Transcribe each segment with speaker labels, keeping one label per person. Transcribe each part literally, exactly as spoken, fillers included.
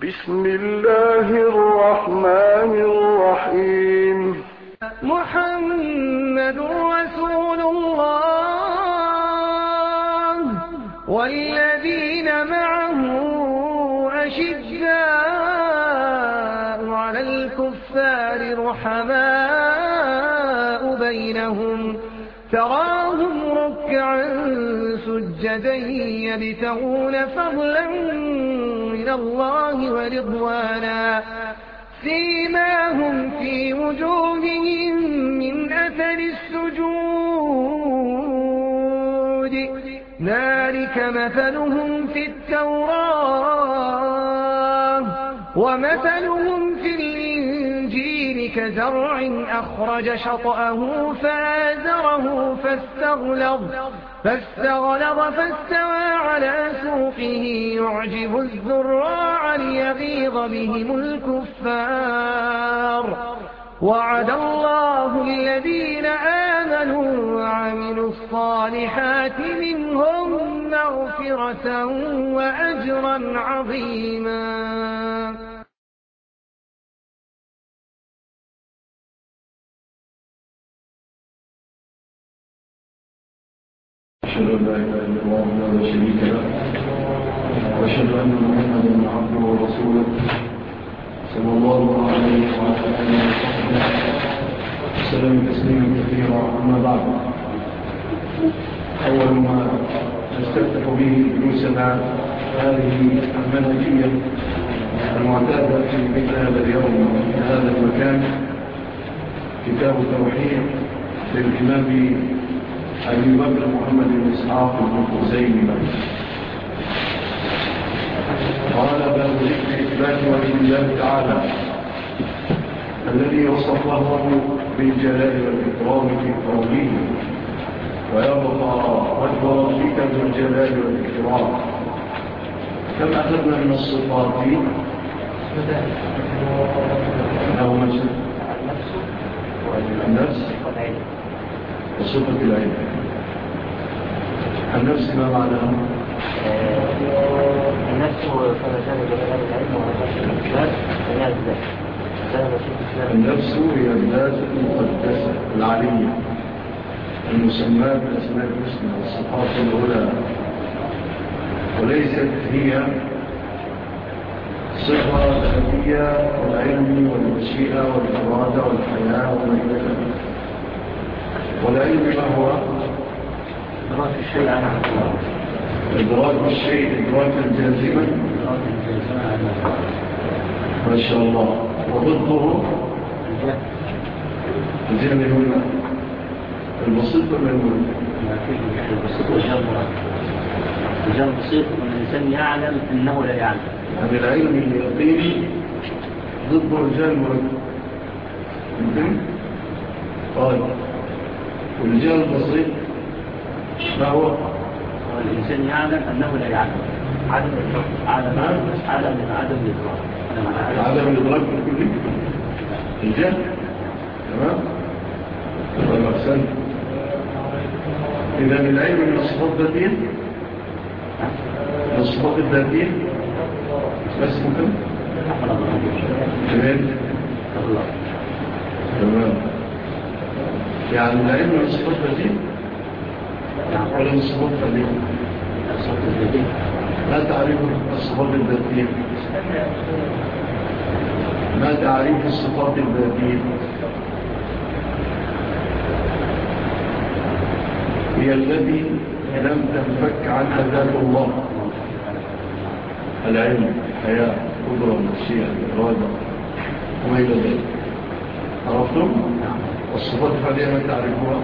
Speaker 1: بسم الله الرحمن الرحيم.
Speaker 2: محمد رسول الله والذين معه أشداء على الكفار رحماء بينهم تراهم ركعا سجدا يبتغون فضلا من الله ورضوانا سيماهم في وجوههم من أثر السجود ذلك مثلهم في التوراة ومثلهم في الإنجيل كزرع أخرج شطأه فآزره فاستغلظ فاستغلظ فاستوى على سوقه يعجب الزراع ليغيظ بهم الكفار وعد الله الذين آمنوا وعملوا الصالحات منهم مغفرة وأجرا عظيما.
Speaker 3: أشهد أن لا إله إلا الله وحده لا شريك له وأشهد أن محمدا عبده ورسوله صلى الله عليه وعلى آله وصحبه وسلم تسليما كثيرا. أما بعد، أول ما نستفتح به دروسنا هذه المنهجية المعتادة في مثل هذا اليوم في هذا المكان كتاب التوحيد للإمام أبي بكر محمد بن إسحاق بن حسين. قال باب ذكر إثبات وجه الله تعالى الذي وصفه بالجلال والإكرام في قوله ويبقى وجه ربك ذو الجلال والإكرام. كم أخذنا من الصفات له نفس النفس وصفة العلم. النفس ما معناها؟
Speaker 4: النفس هو فمثال جلال العلم ومثال الإسلام فنال الذات.
Speaker 3: النفس هي الذات المقدسة العلية المسماة بأسماء الحسنى والصفات العلى، وليست هي صفة ذاتية والعلم والمشيئة والإرادة والحياة وما إلى ذلك. والعلم ما هو؟
Speaker 4: إدراك الشيء عن الله.
Speaker 3: إدراك الشيء إدراكا جازما. ما شاء الله. وضده الجهل هنا البسيط ولا المهم؟
Speaker 4: البسيط والجهل مراد. الجهل بسيط وأن الإنسان يعلم أنه لا يعلم.
Speaker 3: يعني العلم اليقيني ضده الجهل مراد. ممكن؟ طيب، والجهل البسيط ما هو؟
Speaker 4: والإنسان يعلم أنه لا يعلم. عدم الإدراك. عدم عدم عدم الإدراك.
Speaker 3: عدم الإدراك بالكلي الجهل. تمام؟ طيب أحسن. إذا العلم من الصفات الذاتية من الصفات الذاتية بس ممكن تمام تمام. يعني العلم من الصفات الذاتية ولا من الصفات الذاتية؟ ما تعريف الصفات الذاتية؟ ما تعريف الصفات الذاتية؟ هي التي لم تنفك عنها ذات الله. العلم، الحياة، القدرة، المشيئة، الإرادة وما إلى ذلك. عرفتم؟ الصفات هذه ما تعرفوها؟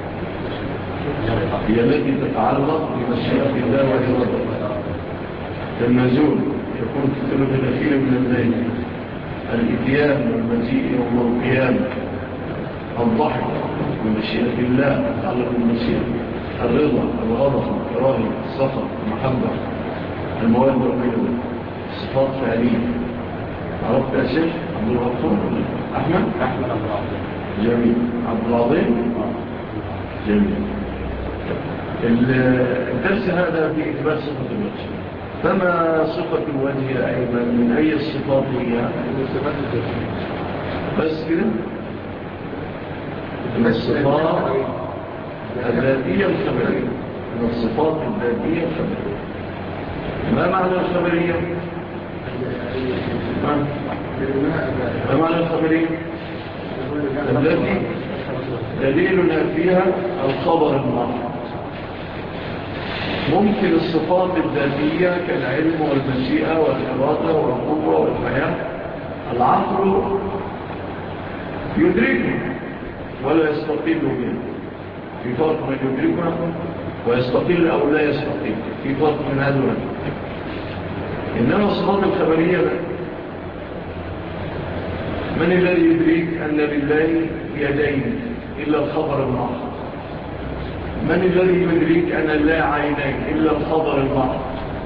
Speaker 3: هي التي تتعلق بمشيئة الله وإرادته. النزول يكون في الثلث الأخير من الليل، الإتيان والمجيء يوم القيامة، الضحك بمشيئة الله تعلق بالمشيئة، الرضا، الغضب، الكراهية، السخط، المحبة، المودة وغيره. صفات فعلية. عرفت يا شيخ عبد الغفور؟ أحمد؟
Speaker 4: أحمد عبد العظيم.
Speaker 3: جميل. عبد العظيم؟ جميل. الدرس هذا في إثبات صفة الوجه. فما صفة الوجه أيضا من أي الصفات هي؟ بس كده من الصفات الذاتية الخبرية، من الصفات الذاتية الخبرية. ما معنى الخبرية؟ ما, ما معنى الخبرية؟ التي دليلنا فيها الخبر المعنى. ممكن الصفات الذاتية كالعلم والمشيئة والإرادة والقوة والحياة العقل يدركه ولا يستقل به، في فرق من يدركه ويستقل أو لا يستقل، في فرق من هذا وهذا. إنما الصفات الخبرية من الذي يدرك أن لله يدين إلا الخبر المحض؟ من الذي يدرك أن لا عينين إلا الخبر المحض؟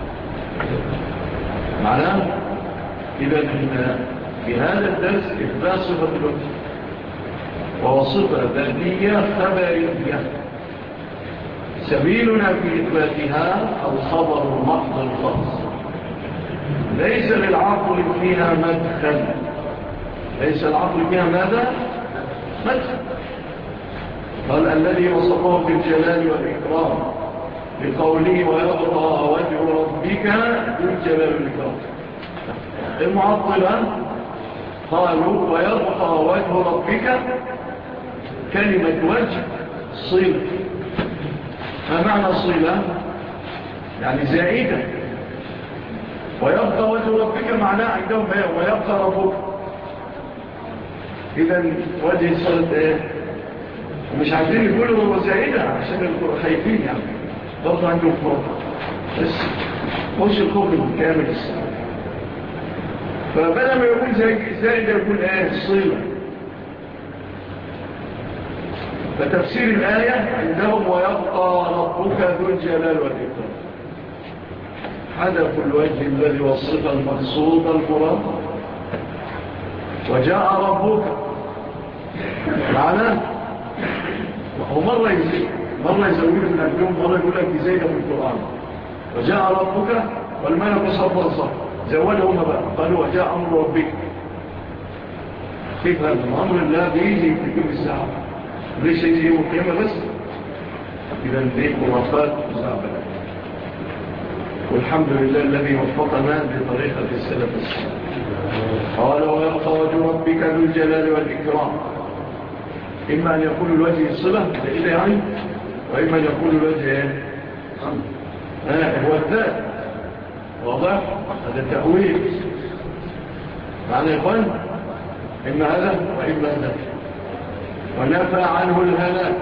Speaker 3: معناه إذا إحنا في هذا الدرس إثبات صفة الوجه، وهو صفة ذاتية خبرية، سبيلنا في إثباتها الخبر المحض الخاص، ليس للعقل فيها مدخل، ليس العقل فيها ماذا؟ مدخل. قال الذي وصفه بالجلال والإكرام بقوله ويبقى وجه ربك بالجلال والإكرام. المعطلة قالوا ويبقى وجه ربك كلمة وجه صلة. ما معنى صلة؟ يعني زائدة. ويبقى وجه ربك معناه عندهم ويبقى ربك. إذن وجه صلة ايه؟ ومش عايزين يقولوا هو زائدة عشان يكونوا خايفين يعني برضه عندهم خوف، بس مش الخوف الكامل الصلاة. فبدأ ما يقول زائدة يقول ايه؟ صلة. فتفسير الآية عندهم ويبقى ربك ذو الجلال والإكرام، حدث الوجه الذي وصف المقصود المراد، وجاء ربك معناه. ومرة يزيد مرة يزوده من أجلهم، مرة يقول لك يزيده في القرآن. وجاء ربك والملك صفا صفا، زودهم بقى قالوا وجاء أمر ربك. كيف هذا أمر الله بيجي في كل الساعة؟ ليش يجي يوم القيامة بس؟ إذا ذيك وفات مزعبلة. والحمد لله الذي وفقنا بطريقة السلف الصالح. قال ويبقى وجه ربك ذو الجلال والإكرام. إما أن يكون الوجه صلة إلى يعني، وإما أن يكون الوجه آه هو الذات. واضح؟ هذا تأويل معنى يقول إما هذا وإما هذا. ونفى عنه الهلاك،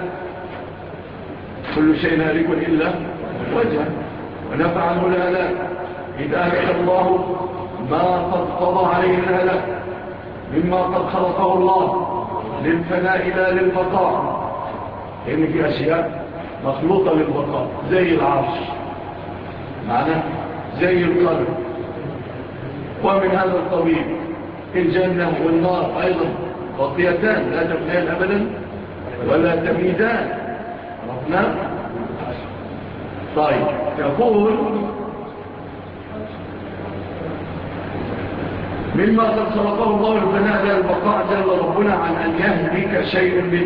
Speaker 3: كل شيء هالك إلا وجهه. ونفى عنه الهلاك إذا أهلك الله ما قد قضى عليه الهلاك مما قد خلقه الله للفناء لا للبقاء، لأن في أشياء مخلوقة للبقاء زي العرش معناه زي القلب. ومن هذا الطبيب الجنة والنار أيضا بقيتان لا تفنيان أبدا ولا تميدان. عرفنا؟ طيب يقول مما قد خلقه الله الفناء لا البقاء جل ربنا عن أن يهلك شيء منه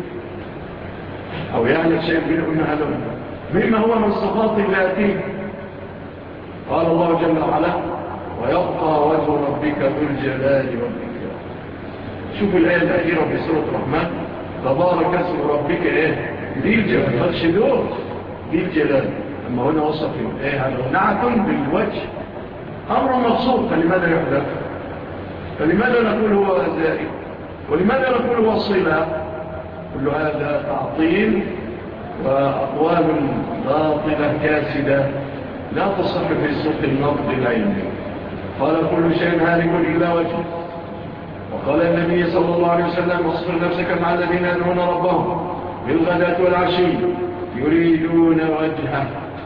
Speaker 3: أو يهلك شيء منه إن هذا مما هو من صفات الذاتين. قال الله جل وعلا ويبقى وجه ربك ذو الجلال والإكرام. شوف الآية الأخيرة في سورة الرحمن تبارك اسم ربك إيه؟ ذي الجلال فالشدور ذي الجلال. أما هنا وصف إيه هذا نعت بالوجه أمر مقصود، فلماذا يحدث؟ فلماذا نقول هو زائد؟ ولماذا نقول هو صلة؟ كل هذا تعطيل وأقوال باطلة كاسدة لا تصح في سوق النقد العلمي. قال كل شيء هالك إلا وجهه. وقال النبي صلى الله عليه وسلم اصبر نفسك مع الذين يدعون ربهم بالغداة والعشي يريدون وجهه.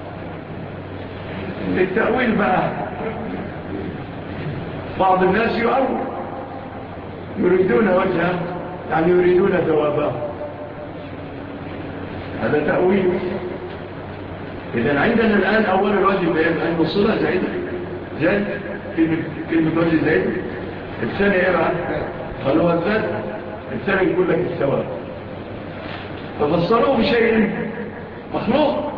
Speaker 3: للتأويل بقى بعض الناس يؤول يريدون وجهه يعني يريدون ثوابه، هذا تأويل. إذن عندنا الآن أول الواجب أن الصلة زائدة زائد كلمة, كلمة واجب زائدة. الثاني إيه بقى؟ قالوا الزاد. الثاني يقول لك الثواب. ففسروه بشيء مخلوق.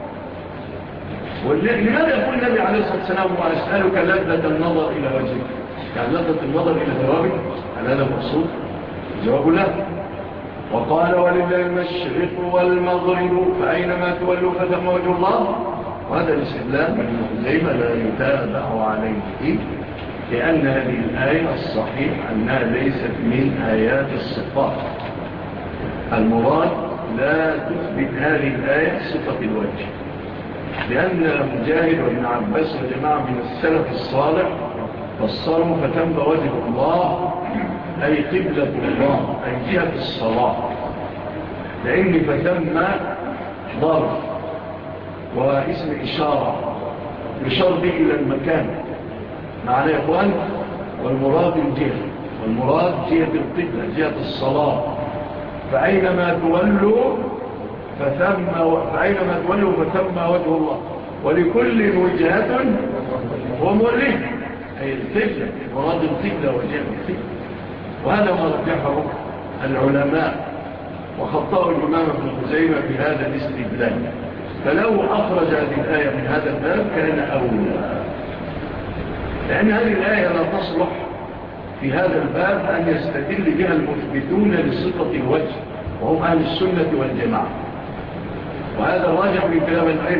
Speaker 3: لماذا يقول النبي عليه الصلاة والسلام وأسألك لذة النظر إلى وجهك؟ يعني لذة النظر إلى ثوابك؟ هل هذا مقصود؟ الجواب لا. وقال ولله المشرق والمغرب فأينما تولوا فثم وجه الله. وهذا الاستدلال من خزيمة لا يتابع عليه، لأن هذه الآية الصحيح أنها ليست من آيات الصفات. المراد لا تثبت هذه الآية صفة الوجه، لأن مجاهد وابن عباس وجماعة من السلف الصالح فسروا فتم وجه الله أي قبلة الله أي جهة الصلاة، لأن فتم ضرب واسم إشارة يشار به إلى المكان معنى يا إخوان. والمراد الجهة، والمراد جهة القبلة جهة الصلاة. فأينما تولوا فثم فأينما تولوا فثم وجه الله، ولكل وجهة وموليه أي القبلة، مراد القبلة وجهة القبلة. وهذا ما رجحه العلماء وخطأوا الإمام ابن خزيمة بهذا الاستدلال. فلو أخرج هذه الآية من هذا الباب كان أولى، لأن هذه الآية لا تصلح في هذا الباب أن يستدل بها المثبتون لصفة الوجه وهم أهل السنة والجماعة، وهذا الراجح من كلام العلم.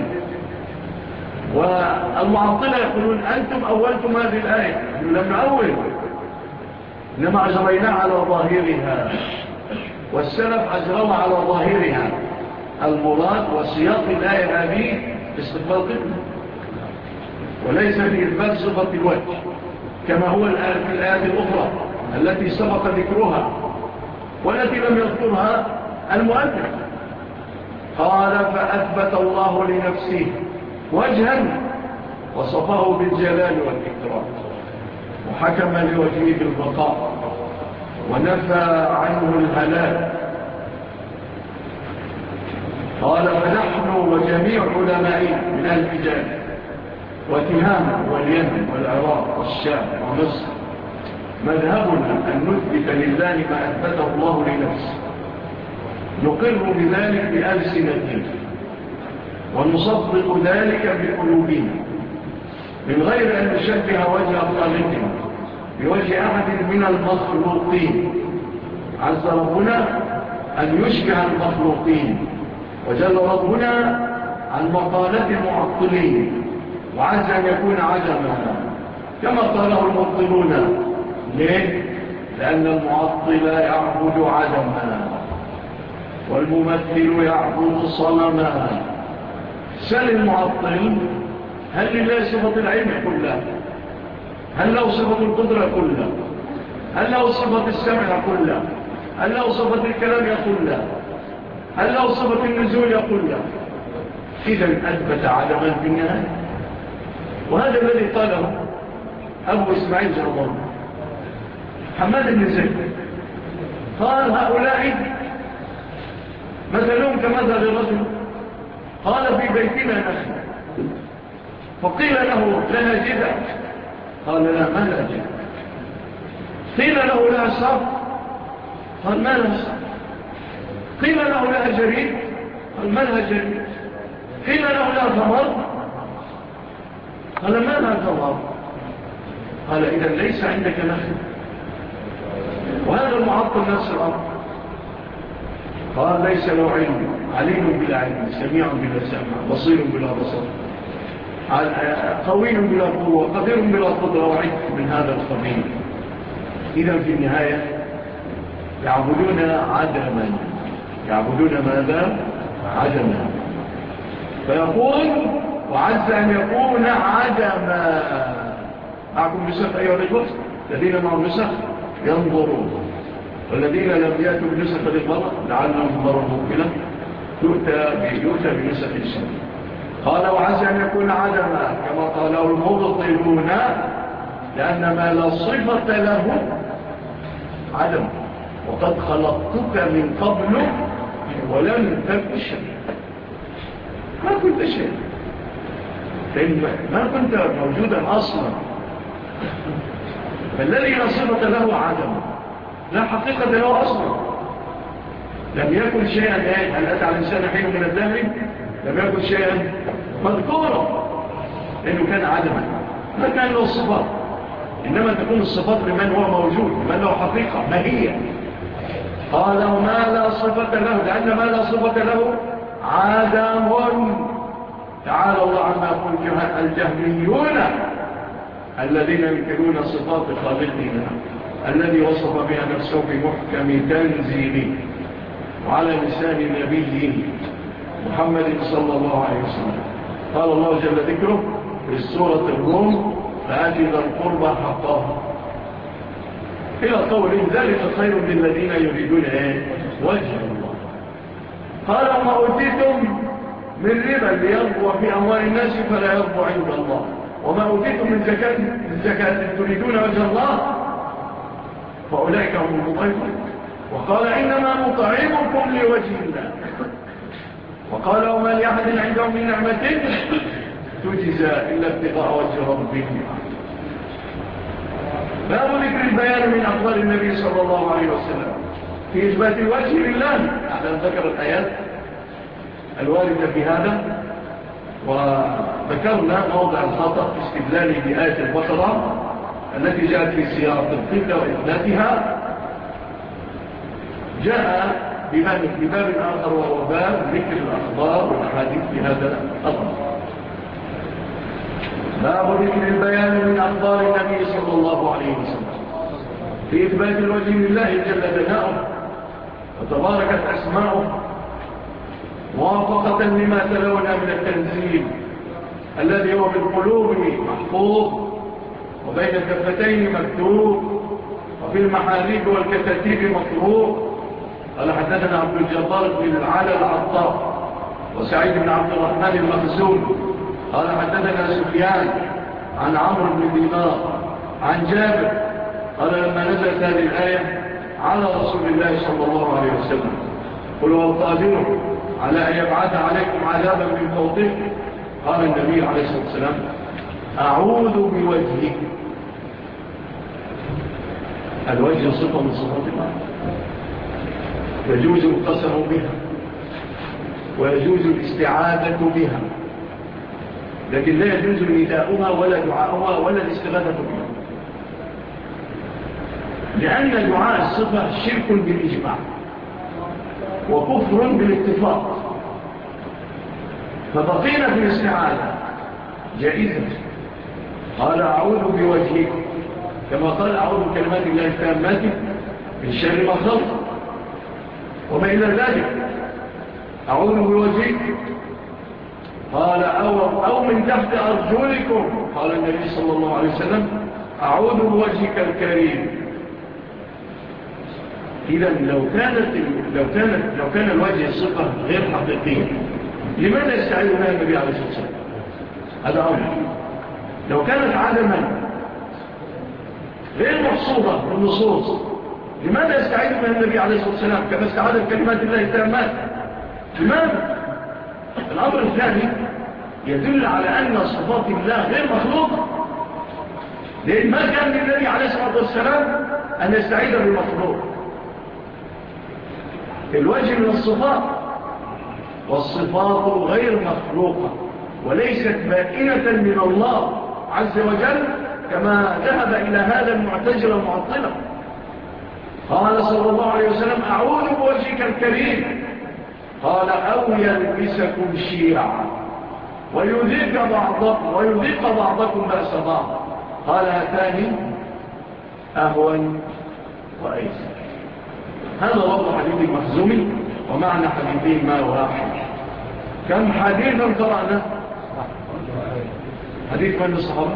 Speaker 3: والمعطلة يقولون أنتم أولتم هذه الآية، لم نأول، إنما أجرينا على ظاهرها، والسلف أجروا على ظاهرها. المراد وسياق الآية هذه استقبال قبلة، وليس في إثبات صفة الوجه كما هو في الآيات الأخرى التي سبق ذكرها والتي لم يذكرها المؤلف. قال فأثبت الله لنفسه وجها وصفه بالجلال والإكرام، وحكم لوجهه بالبقاء، ونفى عنه الهلاك. قال فنحن وجميع علمائنا من الحجاز وتهامة واليمن والعراق والشام ومصر مذهبنا أن نثبت لله ما أثبته الله لنفسه، نقر بذلك بألسنتنا ونصدق ذلك بقلوبنا من غير أن نشبه وجه خالقنا بوجه أحد من المخلوقين. عز ربنا أن يشبه المخلوقين، وجل ربنا عن مقالة المعطلين، وعز أن يكون عجما كما قاله المبطلون. ليه؟ لأن المعطل يعبد عدما والممثل يعبد صنما. سأل المعطل هل لله صفة العلم كلها؟ هل له صفة القدرة كلها؟ هل له صفة السمع كلها؟ هل له صفة الكلام كلها؟ هل له صفة النزول كلها؟ إذن أثبت عدما في النهاية. وهذا الذي قاله أبو إسماعيل جرمان حماد بن زيد، قال هؤلاء مثلهم كمثل الرجل قال في بيتنا نخل، فقيل له لها جذع، قال لا ما لها جذع. قيل له لها ساق، قال ما لها ساق. قيل له لها جريد، قال ما لها جريد. قيل له لها ثمر، قال ما لها ثمر. قال إذا ليس عندك نخل. وهذا المعطل نفس الأمر، قال ليس له علم، عليم بلا علم، سميع بلا سمع، بصير بلا بصر، قوي بلا قوة، قدير بلا قدرة، وعد من هذا القبيل. إذا في النهاية يعبدون عدما، يعبدون ماذا؟ عدما. فيقول وعز أن يكون عدما. معكم نسخ أيها الإخوة الذين معهم نسخ ينظرون، والذين لم يأتوا بنسخ للمرة لعلهم مرة مقبلة يؤتى بنسخ الشمس. قال وعز أن يكون عدما كما قاله المبطلون، لأن ما لا صفة له عدم، وقد خلقتك من قبل ولم تكن شيء، ما كنت شيء. لأن ما كنت موجودا أصلا. فالذي لا صفة له عدم لا حقيقة له أصلا. لم يكن شيئا هل أتى على الإنسان حين من الدهر لم يكن شيئا مذكورا لأنه كان عدما ما كان له الصفات. إنما تكون الصفات لمن هو موجود من له حقيقة ما هي. قال وما لا صفة له لأن ما لا صفة له عدم. تعالى الله عما يقول الجهميون الذين ينكرون صفات خالقنا الذي وصف بها نفسه بمحكم تنزيله وعلى لسان نبيه محمد صلى الله عليه وسلم. قال الله جل ذكره في سورة الروم فآتي ذا القربى حقه إلى قوله ذلك خير للذين يريدون وجه الله. قال وما أوتيتم من ربا ليربو في أموال الناس فلا يربو عند الله وما أوتيتم من زكاة, من زكاة تريدون وجه الله فأولئك هم المضيفون. وقال إنما نطعمكم لوجه الله. وقال وما لأحد عندهم من نعمة تجزى إلا ابتغاء وجه ربهم. باب ذكر البيان من أخبار النبي صلى الله عليه وسلم في إثبات الوجه لله. أحنا ذكر الآيات الواردة في هذا وذكرنا موضع الخطأ في استدلال بآية البقرة التي جاءت في سياق القبلة وإثباتها. جاء بباب آخر وهو باب ذكر الأخبار والأحاديث في هذا الأمر. باب ذكر البيان من أخبار النبي صلى الله عليه وسلم في إثبات الوجه لله جل ثناؤه وتباركت أسماؤه موافقة لما تلونا من التنزيل الذي هو بالقلوب محفوظ وبين الدفتين مكتوب وفي المحاريب والكتاتيب مطروق. قال حدثنا عبد الجبار بن العلا العطار وسعيد بن عبد الرحمن المخزوم قال حدثنا سفيان عن عمرو بن دينار عن جابر قال لما نزلت هذه الآية على رسول الله صلى الله عليه وسلم قل هو القادر على أن يبعث عليكم عذابا من فوقكم قال النبي عليه الصلاة والسلام أعوذ بوجهك. الوجه صفة من صفات الله يجوز القسم بها ويجوز الاستعاذة بها لكن لا يجوز نداؤها ولا دعاؤها ولا الاستغاثة بها لأن دعاء الصفة شرك بالإجماع وكفر بالاتفاق. فبقينا في الاستعاذة جائزة. قال أعوذ بوجهك كما قال أعوذ بكلمات الله التامات من شر ما خلق وما إلى ذلك. أعوذ بوجهك قال أو, أو من تحت أرجلكم قال النبي صلى الله عليه وسلم أعوذ بوجهك الكريم. إذا لو كانت لو كانت لو كان الوجه الصفة غير حقيقية لماذا يستعيذ بها النبي عليه الصلاة والسلام؟ هذا أمر. لو كانت عدما غير محصورة بالنصوص لماذا يستعيذ بها النبي عليه الصلاة والسلام كما استعاذ بكلمات الله التامات؟ لماذا؟ الأمر الثاني يدل على أن صفات الله غير مخلوقة لأن ما كان للنبي عليه الصلاة والسلام أن يستعيذ بالمخلوق. الوجه من الصفات والصفات غير مخلوقة وليست بائنة من الله عز وجل كما ذهب إلى هذا المعتزلة المعطلة. قال صلى الله عليه وسلم أعوذ بوجهك الكريم قال أو يلبسكم شيعا ويذيق بعضكم ويذيق بعضكم بأس بعض قال هاتان أهون وأيسر. هذا وضع حديث المخزومي ومعنى حديثين ما واحد. كم حديثا قرأنا؟ حديث من الصحابة؟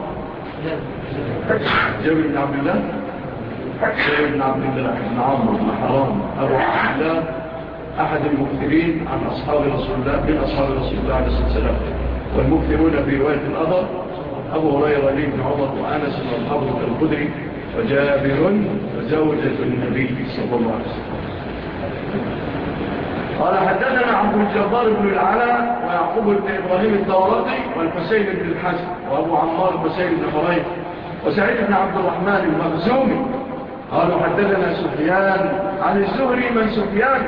Speaker 3: جابر بن عبد الله جابر بن عبد الله بن عمرو بن حرام أبو عبد الله أحد المكثرين عن أصحاب رسول الله من أصحاب رسول الله عليه الصلاة والسلام والمكثرون في رواية الأثر أبو هريرة لي بن عمر وأنس والحافظ الخدري وجابر وزوجة النبي صلى الله عليه وسلم. قال حدثنا عبد الجبار بن العلاء ويعقوب بن إبراهيم الدورقي والحسين بن الحسن وأبو عمار حسين بن خريف وسعيد بن عبد الرحمن المخزومي قالوا حدثنا سفيان عن الزهري من سفيان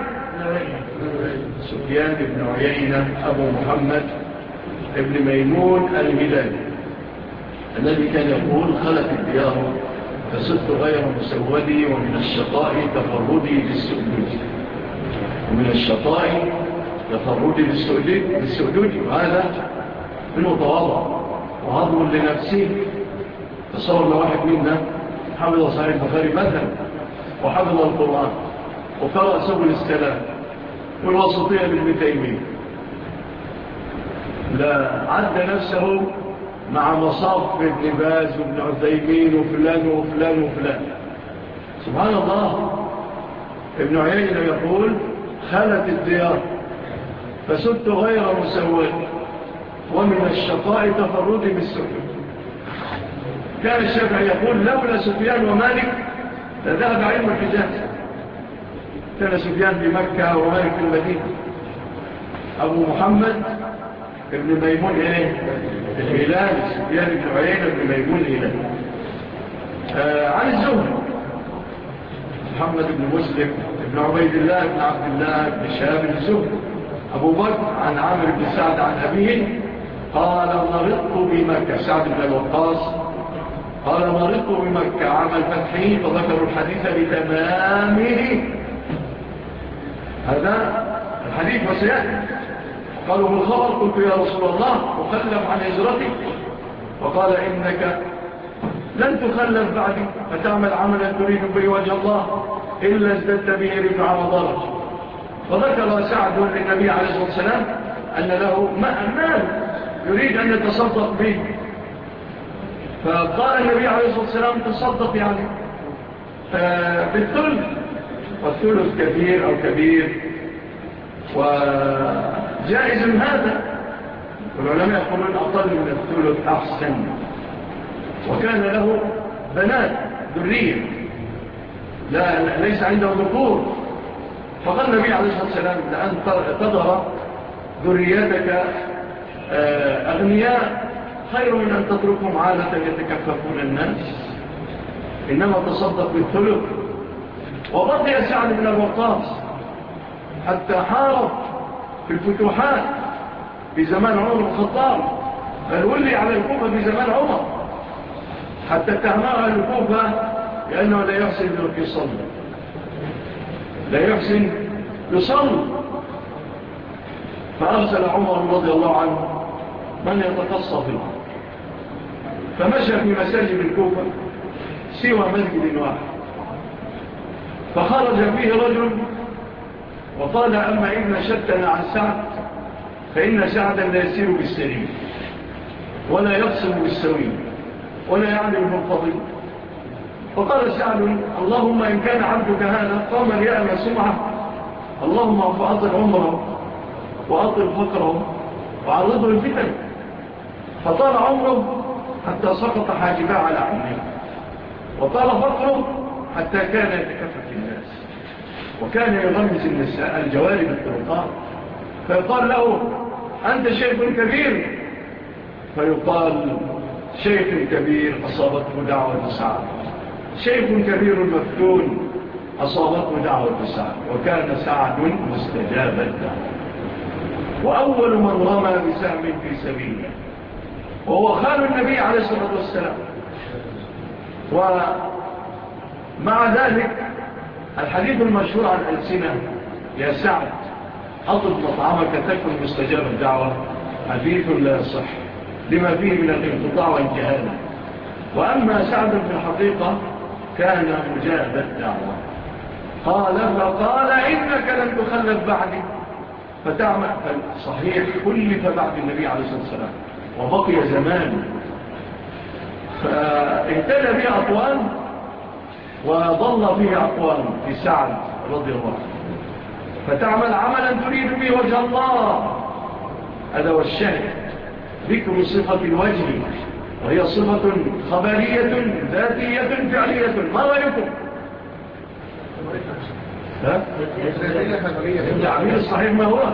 Speaker 3: سفيان بن عيينة أبو محمد ابن ميمون الهلالي الذي كان يقول خلت الديار فصدت غير مسودي ومن الشقاء تفردي بالسؤدود ومن الشقاء تفردي بالسؤدود وهذا من متواضع وهضم لنفسه. تصور لو واحد منا حفظ صحيح البخاري مثلا وحفظ القرآن وقرأ سبل السلام والوسطية لابن تيمية لا عد نفسه مع مصاف ابن باز وابن عثيمين وفلان وفلان وفلان. سبحان الله. ابن عيينة يقول خلت الديار فسدت غير مسود ومن الشقاء تفردي بالسؤال. كان الشافعي يقول لولا سفيان ومالك لذهب علم الحجاز. كان سفيان في مكة ومالك في المدينة. أبو محمد ابن ميمون إيه؟ الهلال سفيان بن عيينة ابن ميمون الهلال. آه عن الزهري محمد بن مسلم ابن عبيد الله بن عبد الله بن شهاب الزهري. أبو بكر عن عامر بن سعد عن أبيه قال مرضت بمكة. سعد بن الوقاص قال مرضت بمكة عام الفتح فذكروا الحديث بتمامه. هذا الحديث وسيأتي. قالوا بالخبر قلت يا رسول الله أخلف عن هجرتي وقال إنك لن تخلف بعدي فتعمل عملا تريد به وجه الله إلا ازددت به رفعة وضرج. وذكر سعد للنبي عليه الصلاة والسلام أن له مال يريد أن يتصدق به فقال النبي عليه الصلاة والسلام تصدق يعني بالثلث والثلث كثير أو كبير وجائز هذا. والعلماء يقولون أقل من الثلث أحسن. وكان له بنات ذرية لا ليس عنده ذكور فقال النبي عليه الصلاة والسلام لأن تظهر ذريتك أغنياء خير من أن تتركهم عالة يتكففون الناس إنما تصدق بالثلث. وبقي سعد بن الوقاص حتى حارب في الفتوحات في زمان عمر بن الخطاب بل ولي على الكوفة في زمان عمر حتى اتهمها الكوفة لأنه لا يحسن يصلي لا يحسن يصلي. فأرسل عمر رضي الله عنه من يتقصى في الأرض فمشى في مساجد الكوفة سوى مسجد واحد فخرج فيه رجل وقال أما إن شتنا عن سعد فإن سعدا لا يسير بالسليم ولا يقسم بالسوي ولا يعلم بالفضيل. فقال سعد اللهم إن كان عبدك هذا قام ليأمى سمعه اللهم فأطل عمره وأطل فقره وعرضه الفتن. فطال عمره حتى سقط حاجباه على عينيه وطال فقره حتى كان يتكفف الناس وكان يغمز النساء الجوارب الطرقات فيقال له أنت شيخ كبير فيقال شيخ كبير أصابته دعوة سعد شيخ كبير مفتون أصابته دعوة سعد وكان سعد مستجاب الدعوة وأول من رمى بسهم في سبيله وهو خال النبي عليه الصلاة والسلام. ومع ذلك الحديث المشهور عن ألسنة يا سعد أطلب مطعمك تكن مستجاب الدعوة حديث لا يصح لما فيه من الانقطاع والجهالة. وأما سعد في الحقيقة كان مجاب الدعوة. قال فقال إنك لن تخلف بعدي فتعمل صحيح كلف بعد النبي عليه الصلاة والسلام وبقي زمان فاهتدى به أقوال وضل فيه أقوال في سعد رضي الله عنه فتعمل عملا تريد به وجه الله. هذا هو الشاهد ذكر صفة الوجه وهي صفة خبرية ذاتية فعلية. ما رأيكم؟ ها؟ التعبير الصحيح ما هو؟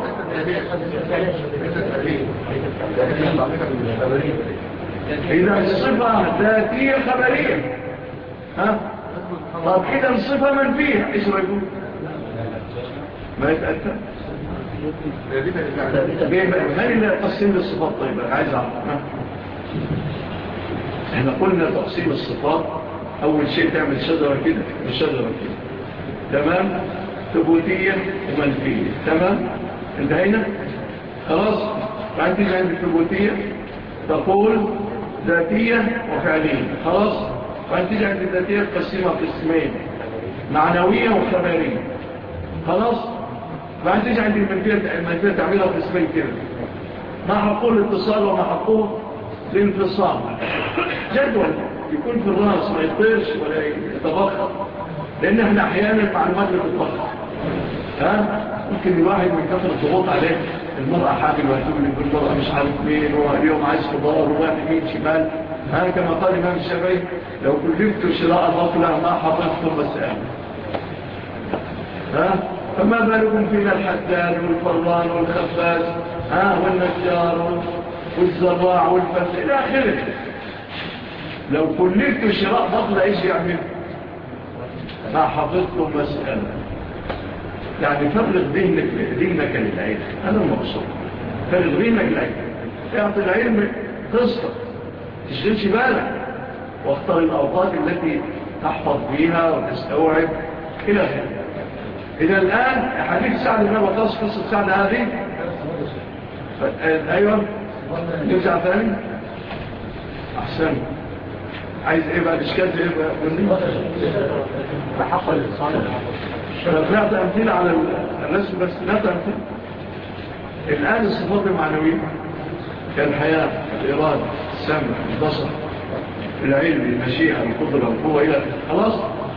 Speaker 3: إذا الصفة ذاتية خبرية ها؟ طب إذا الصفة منفية إيش رأيكم؟ ما يتأكد؟ هل إلا تقسيم الصفات؟ طيب عايز أعرف احنا قلنا تقسيم الصفات أول شيء تعمل شجرة كده وشجرة كده تمام؟ ثبوتية ومنفية تمام؟ انتهينا؟ خلاص؟ بعد تيجي عند الثبوتية تقول ذاتية وفعلية خلاص؟ بعد تيجي عند الذاتية تقسمها قسمين معنوية وخبرية خلاص؟ بعد تيجي عند المنفية المنفية تعملها قسمين كده ما حقوه الاتصال وما حقوه الانفصال جدول يكون في الرأس ما يطيرش ولا يتبخر لأن احنا أحيانا المعلومات بتتبخر ها ممكن الواحد من كثرة الضغوط عليه المرأة حامل وهتولد والمرأة مش عارف مين واليوم عايز خضار وواحد مين شمال ها كما قال الإمام الشافعي لو كلفت شراء البطلة ما حفظتم مسألة ها فما بالكم فينا الحداد والفران والخفاز ها والنجار والزراع والفلس إلى آخره لو كلفت شراء بطلة إيش يعمل ما حفظتم مسألة يعني فرغ ذهنك ذهنك للعلم هذا المقصود فرغ ذهنك للعلم اعطي العلم قصة تشغلش بالك واختار الأوقات التي تحفظ فيها وتستوعب إلى آخره إذا الآن حديث سعد بن وقاص قصة سعد هذه أيوة نرجع ثاني أحسن عايز إيه بقى الإشكال إيه بقى
Speaker 4: بحق الإنسان
Speaker 3: نعطي أمثلة على الرسم بس نعطي أمثلة الآن الصفات المعنوية كالحياة الإرادة السمع البصر العلم المشيئة القدرة القوة إلى خلاص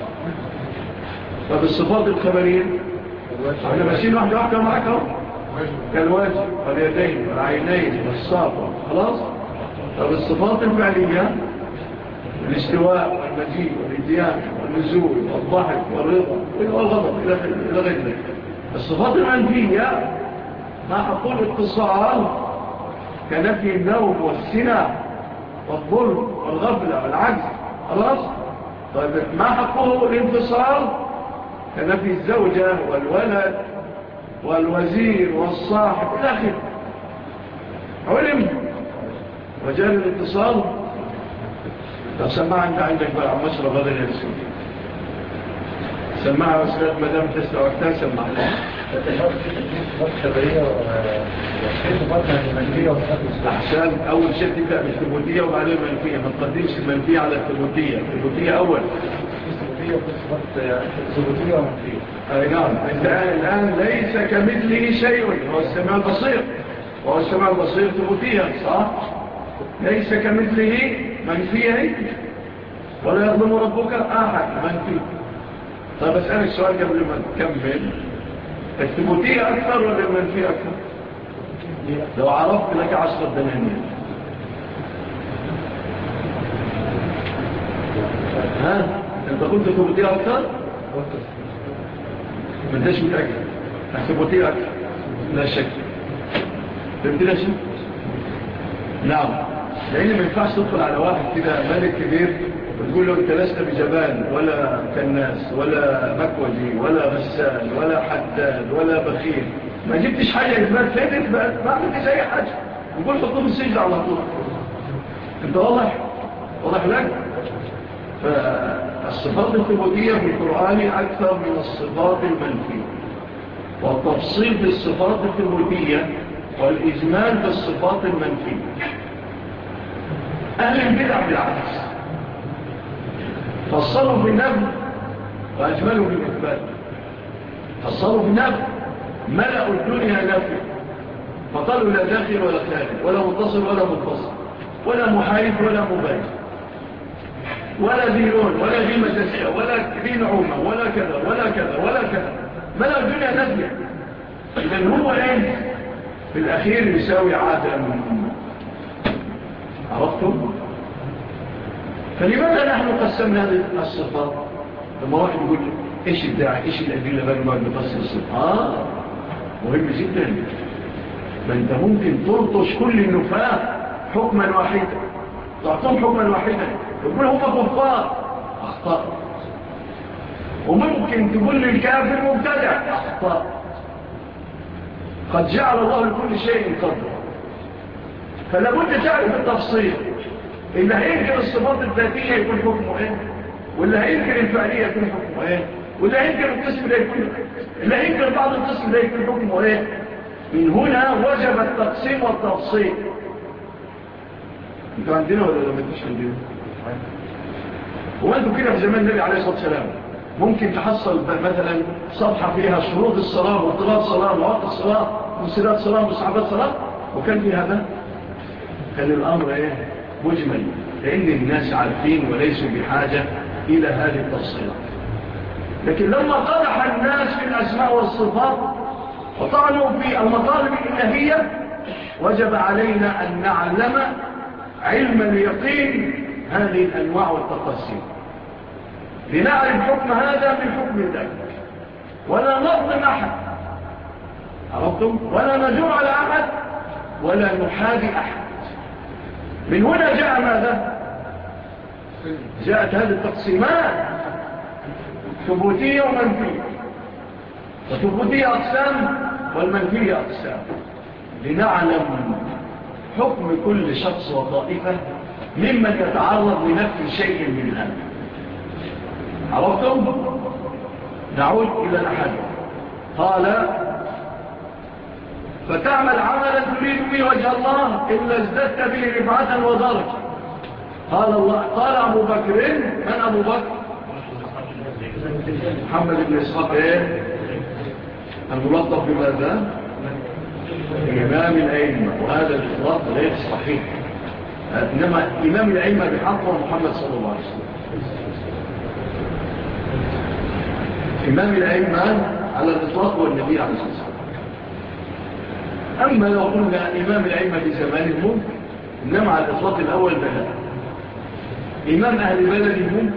Speaker 3: طب الصفات الخبرية احنا ماشيين واحدة واحدة معك اهو كالوجه واليدين والعينين والساق خلاص طب الصفات الفعلية الاستواء والمجيء والاتيان والنزول والضحك والرضا والغضب إلى غير ذلك الصفات المنفية ما حقول اتصال كنفي النوم والسنة والظلم والغفلة والعجز خلاص طيب ما حقه الانفصال كنفي الزوجة والولد والوزير والصاحب إلى آخره علم وجال الاتصال طب سمع أنت عندك بقى مشرب هذا الرسول سمعها أستاذ مدام تسلع وقتها سمعها أحسن أول شيء تبدأ بالثبوتية وبعدين المنفية ما تقدمش المنفية على الثبوتية الثبوتية أول
Speaker 5: ثبوتية ومنفية
Speaker 3: أي نعم الآن ليس كمثله شيء هو السماع البصير وهو السماع البصير ثبوتية صح ليس كمثله منفية ولا يظلم ربك أحد منفي طيب أسألك سؤال قبل ما تكمل الثبوتية أكثر ولا المنفية أكثر لو عرفت لك عشرة دنانير ها انت قلت ثبوتية أكثر ما انتش متأكد الثبوتية أكثر لا شك فهمت لا شك نعم لأن ما ينفعش تدخل على واحد كده ملك كبير وتقول له انت لست بجبان ولا كناس ولا مكوجي ولا غسال ولا حداد ولا بخيل ما جبتش حاجة إثبات فين إثبات ما عملتش أي حاجة يقول حطوه السجن على طول انت واضح واضح لك فالصفات الثبوتية في القرآن أكثر من الصفات المنفية والتفصيل في الصفات الثبوتية والإجمال في الصفات المنفية أهل البدع بالعكس فصلوا في النفي وأجملوا في الإثبات فصلوا في النفي ملأوا الدنيا نفي فقالوا لا داخل ولا خارج ولا متصل ولا متصل ولا محايد ولا مباين ولا ذي لون ولا ذي مجسية ولا ذي نعومة ولا كذا ولا كذا ولا كذا ملأوا الدنيا نفي إذن هو ايه في الأخير يساوي عادم عرفتم؟ فلماذا نحن قسمنا هذه الصفات؟ لما واحد يقول إيش الداعي؟ إيش الأدلة بقى ما نفسر الصفات؟ آه مهم جدا. ما أنت ممكن تلطش كل النفاة حكما واحدا، تعطيهم حكما واحدا يقول هم كفار، أخطأ. وممكن تقول للكافر مبتدع، أخطأ. قد جعل الله لكل شيء قدر، فلا بد تعرف التفصيل. اللي هينكر الصفات الذاتية يكون حكمه ايه، واللي هينكر الفعلية يكون حكمه ايه، واللي هينكر القسم ده يكون، اللي هينكر بعض القسم ده يكون حكمه ايه. من هنا وجب التقسيم والتفصيل. انتوا عندنا ولا لما انتش عندنا؟ وانتوا كده في زمان النبي عليه الصلاة والسلام ممكن تحصل مثلا صفحة فيها شروط الصلاة وابطلاء الصلاة ووقت الصلاة ومسيرات الصلاة ومصحبات الصلاة، وكان في هذا كان الأمر ايه مجمل، لأن الناس عارفين وليسوا بحاجة إلى هذه التفصيلات. لكن لما قدح الناس في الأسماء والصفات وطعنوا في المطالب الإلهية وجب علينا أن نعلم علم اليقين هذه الأنواع والتقسيم، لنعرف حكم هذا من حكم ذلك، ولا نظلم أحد، عرفتم؟ ولا نجور على أحد ولا نحادي أحد. من هنا جاء ماذا؟ جاءت هذه التقسيمات ثبوتية ومنفية، وثبوتية أقسام والمنفية أقسام، لنعلم حكم كل شخص وطائفة ممن يتعرض لنفي شيء من هذا. عرفتم؟ نعود إلى الأحد. قال فتعمل عملا تريد به وجه الله إلا ازددت به رفعة ودرجة. قال الله قال أبو بكر، من أبو بكر؟ محمد بن إسحاق إيه؟ الملطف بماذا؟ إمام الأئمة، وهذا الإطلاق غير صحيح، إنما إمام الأئمة بحقه محمد صلى الله عليه وسلم. إمام الأئمة على الإطلاق هو النبي عليه الصلاة والسلام. أما لو قلنا إمام الأئمة في زمانه ممكن، إنما على الإطلاق الأول بلا. إمام أهل بلده ممكن،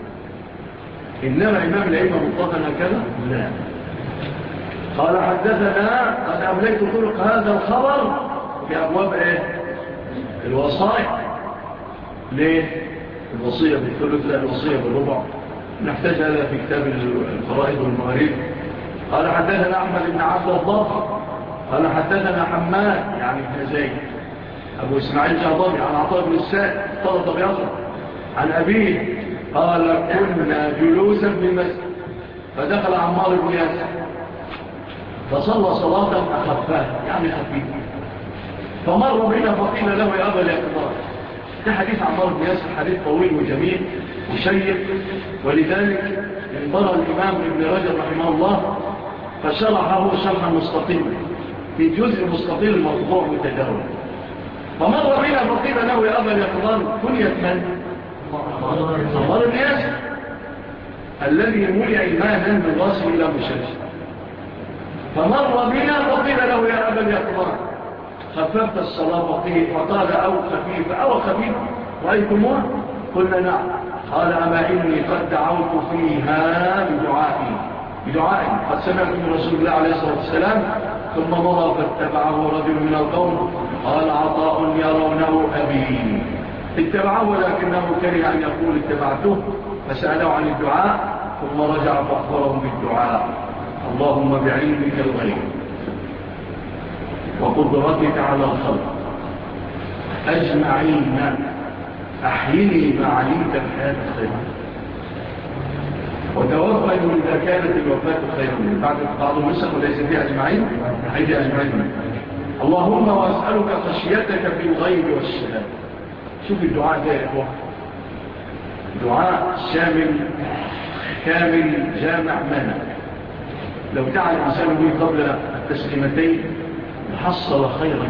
Speaker 3: إنما إمام الأئمة مطلقا هكذا لا. قال حدثنا قد أمليت طرق هذا الخبر في أبواب إيه؟ الوصايا. ليه؟ الوصية بالثلث لا الوصية بالربع، نحتاج هذا في كتاب الفرائض والمواريث. قال حدثنا أحمد بن عبد الله قال حدثنا حماد يعني ابن زيد أبو إسماعيل جعضابي عن عطاء بن السائب طلط بيضا عن أبيه قال كنا جلوسا في المسجد فدخل عمار بن ياسر فصلى صلاة أخفاه يعني خفيفة، فمر بنا فقيل له يا أبا اليقظار. ده حديث عمار بن ياسر حديث طويل وجميل وشيق، ولذلك انظر الإمام ابن رجب رحمه الله فشرحه شرحا مستقيما في جزء مستقيل موضوع متجاوز. فمر بنا فقيل له يا أبا اليقظار كنية من؟ عمار بن ياسر الذي ملئ إيمانا من راسه إلى مشرش. فمر بنا فقيل له يا أبا اليقظار خففت الصلاة فقيل وقال أو خفيفة أو خفيفة رأيتموها؟ قلنا نعم. قال أما إني قد دعوت فيها بدعائي بدعائي قد سمعت من رسول الله عليه الصلاة والسلام. ثم مضى فاتبعه رجل من القوم قال عطاء يرونه أبي. اتبعه ولكنه كره أن يقول اتبعته فسأله عن الدعاء ثم رجع فأخبره بالدعاء اللهم بعلمك الغيب وقدرتك على الخلق أجمعين أحيني ما علمت الحياة خير وتوفني إذا كانت الوفاة خيرا. بعد بعض النسخ وليس فيها أجمعين حيث أجمعين. اللهم وأسألك خشيتك في الغيب والشهادة. شوف الدعاء ده يا إخوة، دعاء شامل كامل جامع مانع. لو دعا الإنسان به قبل التسليمتين حصل خيرا،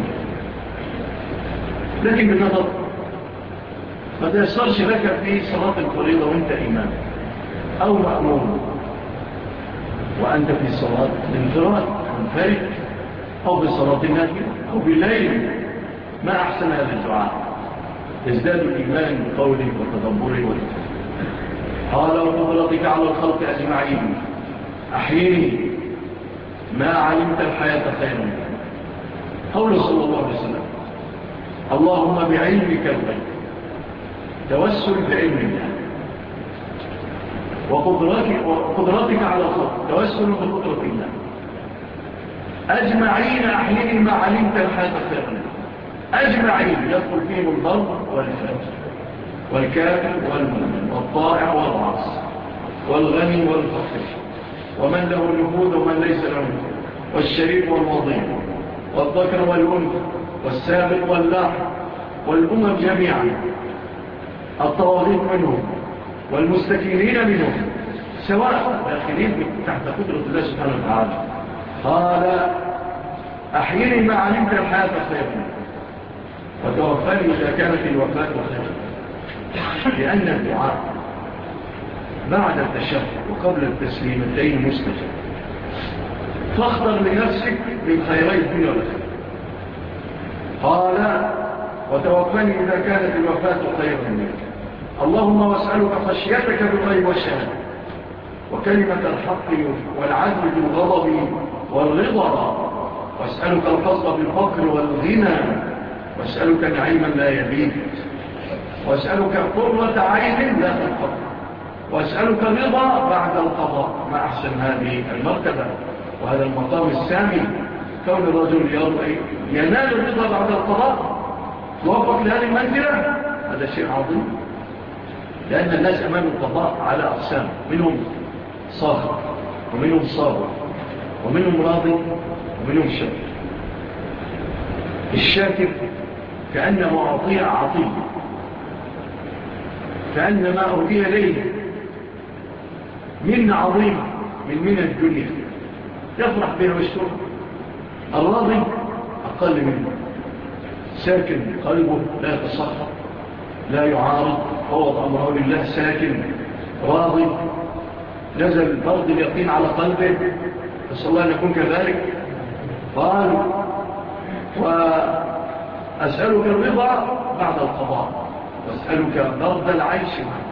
Speaker 3: لكن بالنظر ما تيسرش لك في صلاة الفريضة وانت إمام أو مأمون وأنت في صلاة الانفراد منفرد أو في صلاة النافلة أو بالليل، ما أحسن هذا الدعاء. يزداد الإيمان بقوله وتدبره والتفكير. قال وقدرتك على الخلق أجمعين أحيني ما علمت الحياة خيرا. قول صلى الله عليه وسلم اللهم بعلمك الغيب توسل بعلمك وقدرتك, وقدرتك على الخلق توسل بقدرة الله أجمعين أحيني ما علمت الحياة خيرا. أجمعين يدخل فيهم البر والفجر والكافر والمؤمن والطائع والعاصي والغني والفقير ومن له نفوذ ومن ليس له نفوذ والشريف والوضيع والذكر والأنثى والسابق واللاحق والأمم جميعا الطواغيت منهم والمستكينين منهم سواء داخلين تحت قدرة الله سبحانه وتعالى. قال أحيني ما علمت الحياة خيرا وتوفاني إذا كانت الوفاة خيرا. لأن الدعاء بعد التشهد وقبل التسليمتين مستجاب، فاختر لنفسك من خيري الدنيا والآخرة. قال وتوفني إذا كانت الوفاة خيرا منك. اللهم واسألك خشيتك بالغيب والشهادة وكلمة الحق والعدل بالغضب والرضا، واسألك الفضل بالفقر والغنى، واسألك نعيما لا يبيد، واسألك قرة عين لا تنقضي، واسألك الرضا بعد القضاء. ما أحسن هذه المرتبة وهذا المقام السامي، كون الرجل ينال الرضا بعد القضاء توفق لهذه المنزلة، هذا شيء عظيم. لأن الناس أمام القضاء على أقسام، منهم صاخر ومنهم صابر ومنهم راضي ومنهم شاكر. الشاكر كأنما أعطي عطية، كأنما أهدي إليه من عظيم من من الدنيا يفرح بها ويشكر. الراضي أقل منه، ساكن قلبه لا يتصخر لا يعارض، فوض أمره لله، ساكن راضي نزل برد اليقين على قلبه، نسأل الله أن يكون كذلك. قال وأسألك الرضا بعد القضاء، وأسألك برد العيش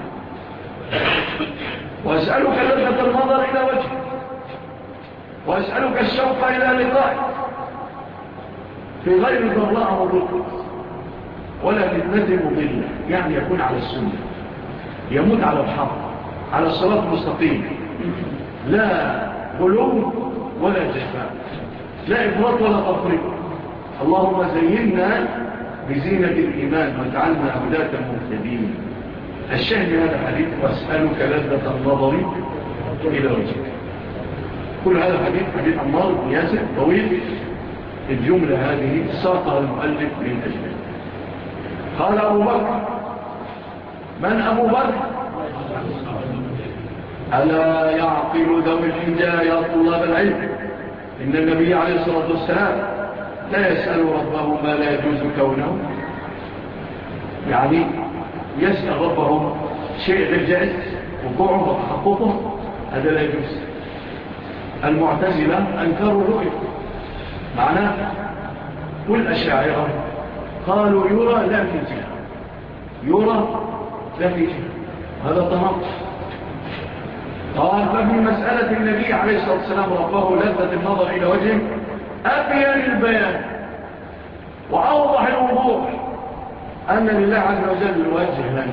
Speaker 3: وأسألك لذة النظر إلى وجهك، وأسألك الشوق إلى لقائك في غير ضراء وضرق ولا فتنة مضلة، يعني يكون على السنة، يموت على الحق على الصراط المستقيم، لا غلو ولا جفاء، لا إفراط ولا تفريط. اللهم زينا بزينة الإيمان واجعلنا هداة مهتدين. الشاهد من هذا الحديث وأسألك لذة النظر إلى وجهك. كل هذا الحديث حديث عمار بن ياسر طويل، الجملة هذه ساقها المؤلف من أجله. قال أبو بكر، من أبو بكر؟ ألا يعقل ذوي الحجاية طلاب العلم، إن النبي عليه الصلاة والسلام لا يسأل ربه ما لا يجوز كونه، يعني يسأل ربه شيء غير جائز وقوعه وتحققه، هذا لا يجوز. المعتزلة أنكروا رؤية، معناه كل أشاعرة قالوا يرى لا في جهة، يرى لا في جهة، هذا تناقض. قال ففي مسألة النبي عليه الصلاة والسلام ربه لذة النظر إلى وجهه أبين البيان وأوضح الوضوح أن لله عز وجل وجها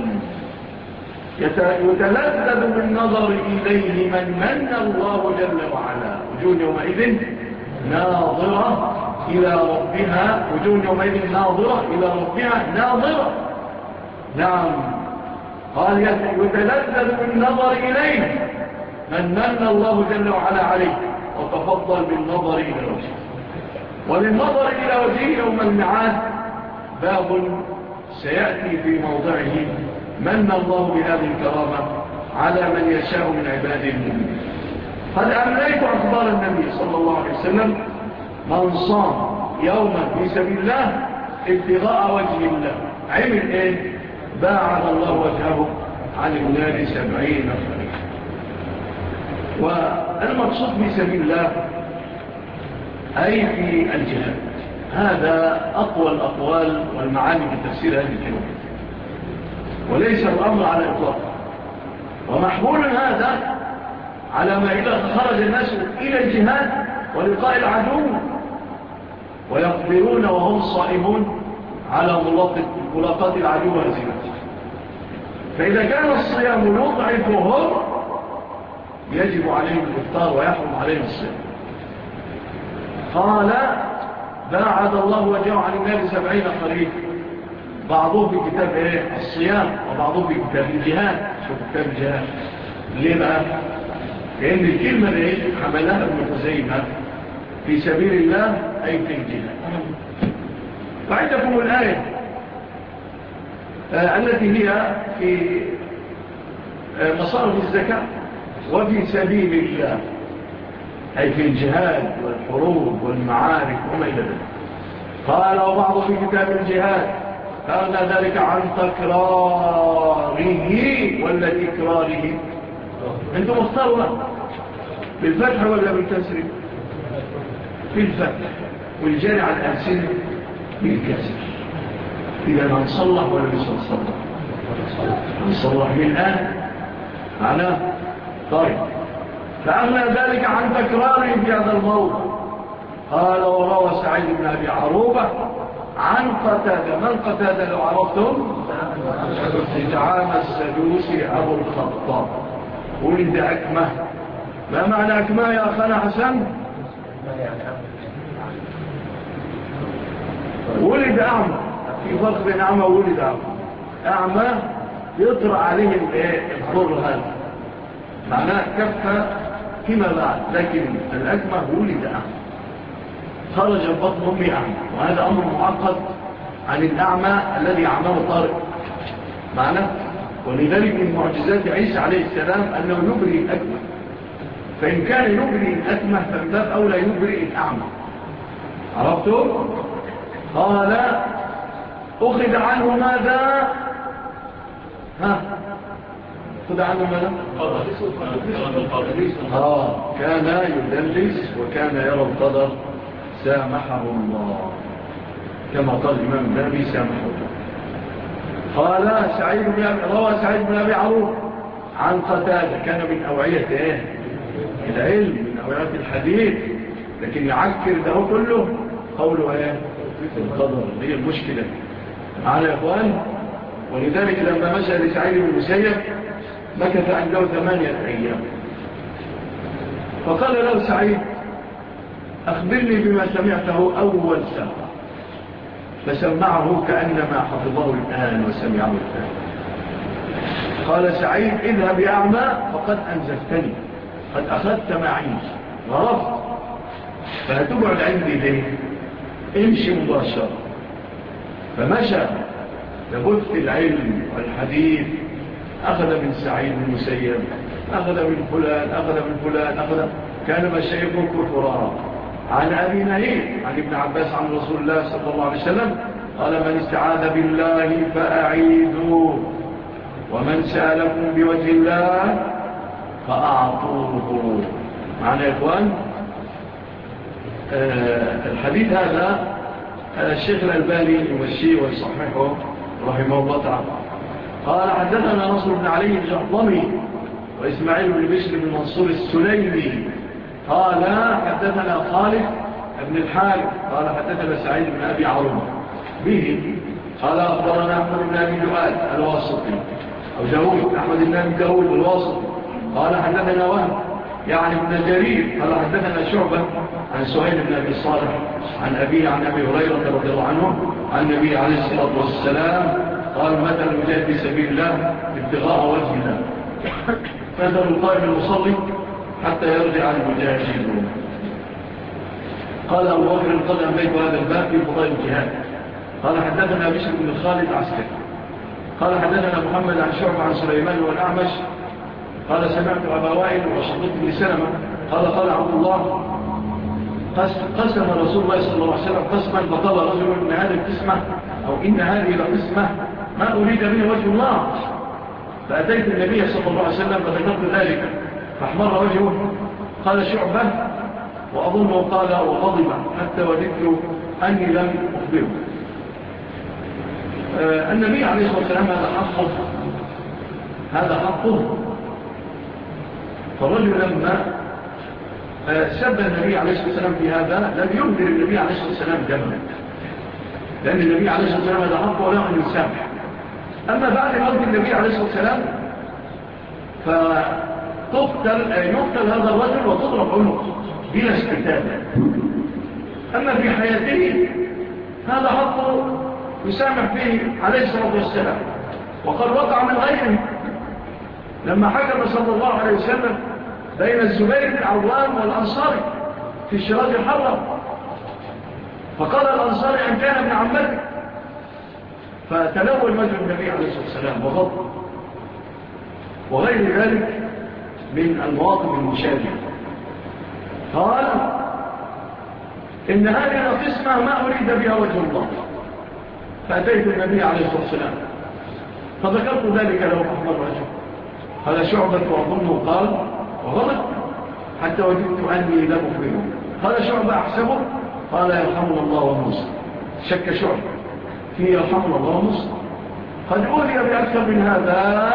Speaker 3: يتلذذ بالنظر إليه من من الله جل وعلا، وجوه يومئذ ناظرة إلى ربها، وجوه يومئذ ناظرة إلى ربها ناظرة. نعم، قال يتلذذ بالنظر إليه من من الله جل وعلا عليه وتفضل بالنظر إلى وجهه. وللنظر إلى وجهه يوم الميعاد باب سيأتي في موضعه، من الله بهذه الكرامة على من يشاء من عباده المؤمنين. قد أمليت أخبار النبي صلى الله عليه وسلم من صام يوما في سبيل الله ابتغاء وجه الله عمل ايه؟ باعد الله وجهه عن النار سبعين خريفا. والمقصود في سبيل الله أي في الجهاد، هذا أقوى الأقوال والمعاني في تفسير هذه الكلمة، وليس الأمر على إطلاق. ومحمول هذا على ما إذا خرج الناس إلى الجهاد ولقاء العدو ويقدرون وهم صائمون على ملاقاة العدو وهزيمته. فإذا كان الصيام يضعفهم يجب عليهم الإفطار ويحرم عليهم الصيام. قال باعد الله وجهه عن النار سبعين خريف، بعضهم في كتاب ايه الصيام وبعضهم في كتاب الجهاد. شوف كتاب الجهاد ليه بقى؟ لأن الكلمة دي حملها ابن خزيمة في سبيل الله أي في الجهاد. وعندكم الآية آه التي هي في آه مصارف الزكاة وفي سبيل الله أي في الجهاد والحروب والمعارك وما إلى ذلك. قال وبعض في كتاب الجهاد قال ذلك عن تكراره ولا تكراره. انتم اختاروا بالفتح ولا بالكسر؟ بالفتح، والجاري على الألسنة بالكسر. إذا هنصلح ولا مش هنصلح؟ هنصلح من الآن معناه. طيب فأغنى ذلك عن تكراره في هذا الموضع. قال وروى سعيد بن أبي عروبة عن قتادة. من قتادة لو عرفتم؟ استعام السدوسي أبو الخطاب، ولد أكمه. ما معنى أكمه يا أخانا حسن؟ ولد أعمى. في فرق بين أعمى وولد أعمى. أعمى يطرأ عليه الضر هذا معناه كفة فيما بعد، لكن الأكمه ولد أعمى، خرج البطن أمي أعمى، وهذا أمر معقد عن الأعمى الذي أعماه طارئ معناه. ولذلك من معجزات عيسى عليه السلام أنه يبرئ الأكمه، فإن كان يبرئ الأكمه فباب أولى يبرئ الأعمى. عرفتم؟ قال أخذ عنه ماذا؟ ها أخذ عنه ماذا؟ آه كان يدلس وكان يرى القدر سامحه الله كما قال الإمام النبي سامحه الله. قال سعيد بن أبي روى سعيد بن أبي عروب عن قتادة كان من أوعية إيه؟ العلم، من أوعية الحديث، لكن يعكر ده كله قوله إيه؟ القدر. هي المشكلة معنا يا أخوان. ولذلك لما مشى لسعيد بن المسيب مكث عنده ثمانية أيام، فقال له سعيد أخبرني بما سمعته أول ساعة، فسمعه كأنما حفظه الآن وسمعه الآن. قال سعيد اذهب يا أعمى فقد أنزفتني، قد أخذت معي ورفض، فهتبعد عندي ليه؟ امشي مباشرة. فمشى يبث العلم والحديث، أخذ من سعيد بن المسيب، أخذ من فلان، أخذ من فلان، أخذ. كان مشايخه كثرا. عن أبي نهيب عن ابن عباس عن رسول الله صلى الله عليه وسلم قال من استعاذ بالله فأعيذوه ومن سألكم بوجه الله فأعطوه. معنا يا إخوان آه الحديث هذا آه الشيخ الألباني يمشيه ويصححه رحمه الله تعالى. قال حدثنا نصر بن علي الجهضمي وإسماعيل بن بشر بن منصور السليمي قال حدثنا خالد بن الحارث قال حدثنا سعيد بن أبي عروبة به قال أخبرنا أحمد بن أبي دؤاد الواسطي أو داود أحمد بن أبي داود الواسطي قال حدثنا وهب يعني ابن جرير قال حدثنا شعبة عن سهيل بن أبي صالح عن أبيه عن أبي هريرة رضي الله عنه عن النبي عليه الصلاة والسلام قال مثل المجاهد في سبيل الله ابتغاء وجه الله مثل القائم المصلي حتى يرجع المجاهدين. قال أبو بكر قد أنبيت هذا الباب في فضائل الجهاد. قال حدثنا بشر بن خالد عسكري قال حدثنا محمد عن شعبة عن سليمان والأعمش قال سمعت أبا وائل وشقيق بن سلمة قال قال عبد الله قسم رسول الله صلى الله عليه وسلم قسما فقال رجل إن هذه القسمة أو إن هذه القسمة ما أريد به وجه الله. فأتيت النبي صلى الله عليه وسلم فذكرت ذلك فاحمر وجهه. قال شعبة وأظنه قال وغضب حتى وددت أني لم أخبره. آه النبي عليه الصلاة والسلام هذا حقه هذا حقه فالرجل لما سب النبي عليه الصلاة والسلام في هذا لم يبدل النبي عليه الصلاة والسلام دمه، لأن النبي عليه الصلاة والسلام هذا حق ولا أن يسامح. أما بعد موت النبي عليه الصلاة والسلام فتقتل يقتل هذا الرجل وتضرب عنقه بلا استتابة. أما في حياته هذا حق يسامح فيه عليه الصلاة والسلام، وقد وقع من غيره لما حكم صلى الله عليه وسلم بين الزبير بن عوام والأنصاري في الشراج الحرم، فقال الأنصاري أن كان ابن عمته، فتلول وجه النبي عليه الصلاة والسلام وغضب وغير ذلك من المواقف المشابهة. قال إن هذه القسمة ما أريد بها وجه الله، فأتيت النبي عليه الصلاة والسلام فذكرت ذلك له أحمر وجهه. هذا شعبة وأظنه قال وغلط حتى وجدت أني لا مخبره. هذا شعبة أحسبه قال يرحمنا الله وموسى. شك شعبة فيه يرحمنا الله وموسى. قد أولي بأكثر من هذا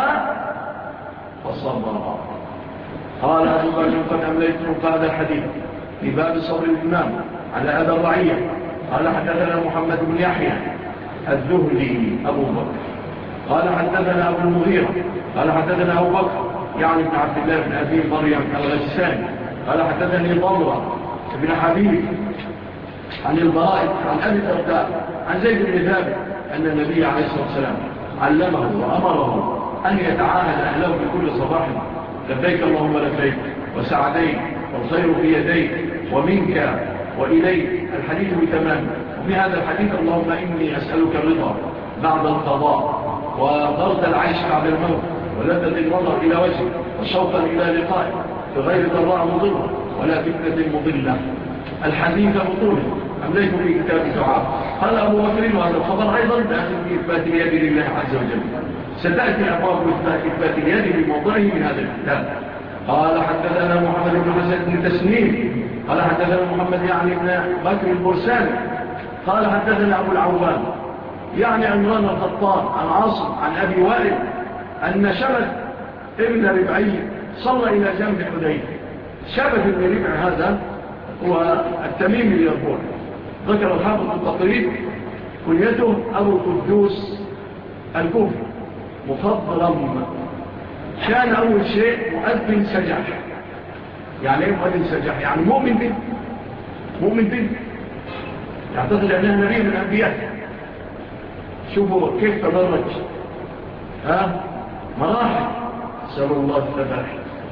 Speaker 3: فصبر. قال أبو بكر قد أمليتم هذا الحديث في باب صبر الإمام على أذى الرعية. قال حدثنا محمد بن يحيى الذهلي أبو بكر قال حدثنا أبو المغيرة قال حدثنا أبو بكر يعني ابن عبد الله بن أبي مريم الغساني قال حدثني ضمرة بن حبيب عن البراء عن أبي الدرداء عن زيد بن ثابت أن النبي عليه الصلاة والسلام علمه وأمره أن يتعاهد أهله بكل صباح لبيك اللهم لبيك وسعديك والخير في يديك ومنك وإليك الحديث بتمام. وفي هذا الحديث اللهم إني أسألك الرضا بعد القضاء وضرط العيش بعد الموت ولذة النظر إلى وجهه وشوقا إلى لقائه بغير ضراء مضرة ولا فتنة مضلة. الحديث بطوله أمليت في كتاب الدعاء. قال أبو بكر وهذا الخبر أيضا داخل في إثبات اليد لله عز وجل. ستأتي أبواب إثبات اليد بموضعه من هذا الكتاب. قال حدثنا محمد بن حسن بن تسنيم قال حدثنا محمد يعني بن بكر البرساني قال حدثنا أبو العوام يعني عمران الخطاب عن عاصم عن أبي وائل أن شبت ابن ربعي صلى إلى جنب حديث. شبت ابن ربع هذا هو التميم اليربوع. ذكر الحافظ التقريب كنيته أبو القدوس الكوفي مفضرم. كان أول شيء مؤذن سجح. يعني ايه مؤذن سجح؟ يعني مؤمن به مؤمن به يعتقد أنه نبي من الأنبياء. شوفوا كيف تدرج ها مراحل سأل الله الثبات.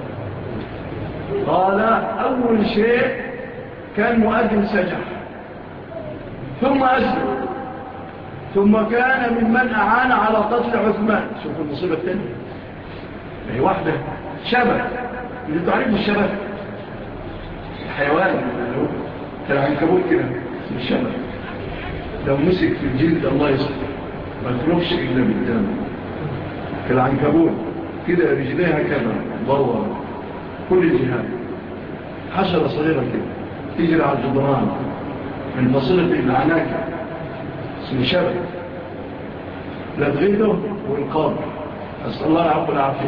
Speaker 3: قال أول شيء كان مؤذن سجح ثم أسلم ثم كان ممن أعان على قتل عثمان. شوفوا المصيبة الثانية هي واحدة شبك. إذا تعرفوا الشبك الحيوان كالعنكبوت كده الشبك لو مسك في الجلد الله يصفر ما تروحش إلا بالدم. كالعنكبوت كده رجليها كما ضوء كل الجهات حشرة صغيرة كده تجري على الجدران من فصيلة العناكة اسمه شبك لدغيته والقابل. أسأل الله العفو والعافية.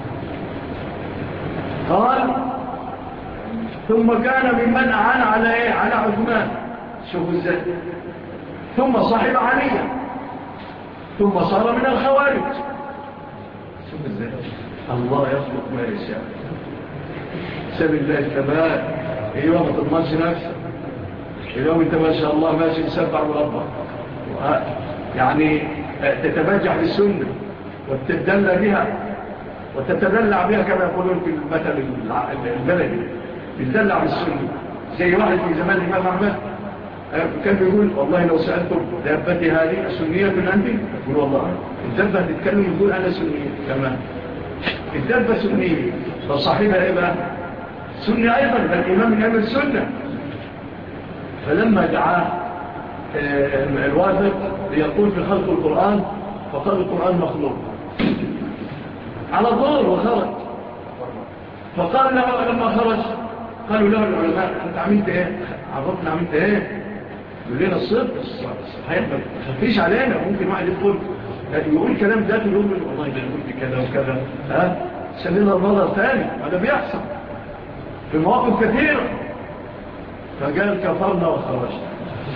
Speaker 3: قال ثم كان ممن أعان على إيه؟ على عثمان. شوفوا ازاي. ثم صاحب عليا ثم صار من الخوارج. شوفوا ازاي الله يخلق ما يشاء. سبيل الله الثبات. ايوه ما تضمنش نفسك. اليوم انت ما شاء الله ماشي مسبع وربك يعني تتبجح بالسنة وتتدلى بها وتتدلع بها كما يقولون في المثل البلدي تتدلع بالسنة. زي واحد في زمان الإمام أحمد كان بيقول والله لو سألتم دابتي هذه سنية من عندي يقول والله الدابة تتكلم يقول أنا سنية كمان. الدابة سنية فصاحبها إيه بقى سنة أيضا فالإمام يعمل سنة. فلما دعاه الواثق ليقول في خلق القرآن فقال القرآن مخلوق على الظهر وخرج. فقال له لما خرج قالوا له العلماء أنت عملت إيه؟ عرفنا عملت إيه؟ يقول لنا الصدق صحيح ما تخفيش علينا. ممكن واحد يقول يقول كلام ذات يقول والله ده قلت كذا وكذا ها سلينا النظر ثاني. هذا بيحصل في مواقف كثيرة. فقال كفرنا وخرجنا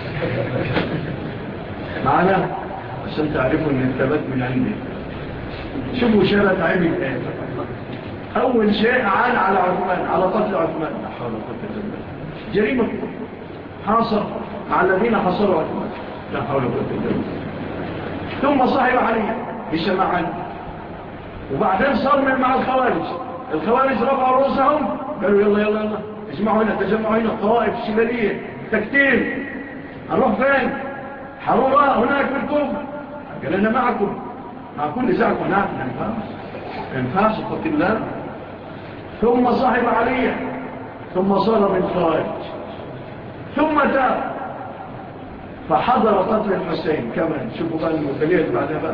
Speaker 3: معنا عشان تعرفوا ان الثبات من عندي. شوفوا شبت عمل ايه. اول شيء عان على عثمان، على قتل عثمان. لا حول ولا قوة الا بالله. جريمة حاصر مع الذين حصروا عثمان. لا حول ولا قوة الا بالله. ثم صاحب علي بشماعان. وبعدين صار من مع الخوارج. الخوارج رفعوا رؤوسهم قالوا يلا يلا يلا اجمعوا هنا، تجمعوا هنا، الطوائف الشمالية تكتيل. هنروح فين؟ حرورة هناك في الكوفة. قال أنا معكم مع كل زعكم. نعم ينفاش ينفاش اتق الله. ثم صاحب علي، ثم صار من خارج، ثم تاب فحضر قتل الحسين كمان. شوفوا بقى المثالية بعدها بقى.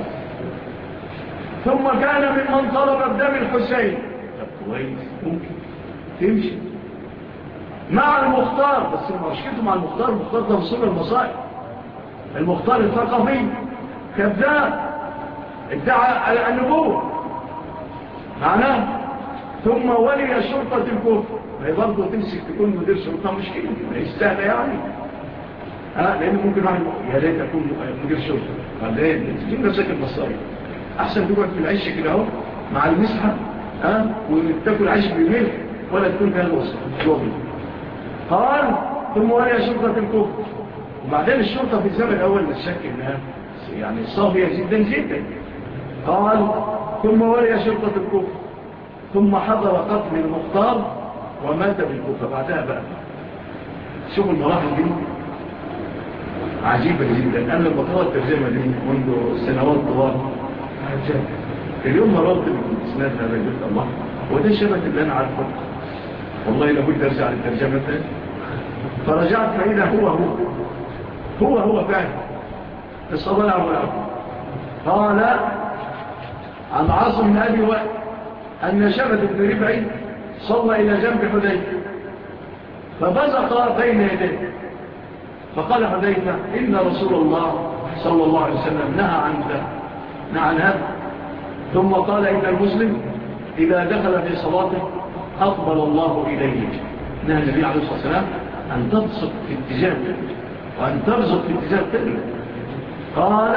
Speaker 3: ثم كان ممن طلب بدم الحسين. طب كويس ممكن تمشي مع المختار، بس المشكلة مع المختار، المختار ده مصير المصائب. المختار الثقفي كذاب ادعى النبوة معناه. ثم ولي شرطة الكفر. ما هي برضه تمسك تكون مدير شرطة مشكلة، ما يستاهل يعني. ها لأنه ممكن واحد يا ريت أكون مدير شرطة. بعدين تجيب نفسك المصائب. أحسن تقعد في العيش كده اهو مع المسحة ها وتاكل عيش بالملك ولا تكون فيها الوسط. قال ثم ولي شرطة الكفر. وبعدين الشرطة في الزمن الأول لا شك إنها يعني صافية جدا جدا. قال ثم ولي شرطة الكفر ثم حضر قتل المختار ومات بالكفر. بعدها بقى شوفوا المراحل دي عجيبة جدا. أنا لما قرأت الترجمة دي منذ سنوات طوال عجب. اليوم مرات بالإسناد هذا قلت الله وده شبك اللي أنا عارفه والله لابد أرجع للترجمة تاني. فرجعت فإذا هو هو هو هو فعلا الصلاة والعفو. قال عن عاصم بن أبي وائل أن شبت بن ربعي صلى إلى جنب حذيفة فبزق بين يديه فقال حذيفة إن رسول الله صلى الله عليه وسلم نهى عن ذلك نهى عن هذا. ثم قال إن المسلم إذا دخل في صلاته أقبل الله إليه. نهى النبي عليه الصلاة والسلام أن تبصق في اتجاه وأن تبصق في اتجاه قبله. قال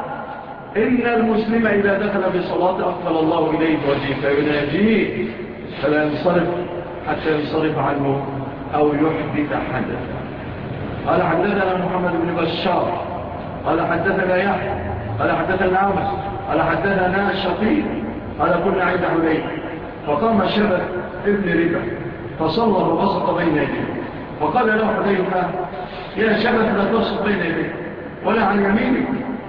Speaker 3: إن المسلم إذا دخل في صلاته أقبل الله إليه بوجهه فيناجيه فلا ينصرف حتى ينصرف عنه أو يحدث حدثا. قال حدثنا محمد بن بشار قال حدثنا يحيى قال حدثنا عامس قال حدثنا شقيق قال كنا عند حذيفة فقام شبت ابن ربع فصلى وبسط بين يديه فقال له حذيفة يا شبت لا تبسط بين يديه ولا عن يمينك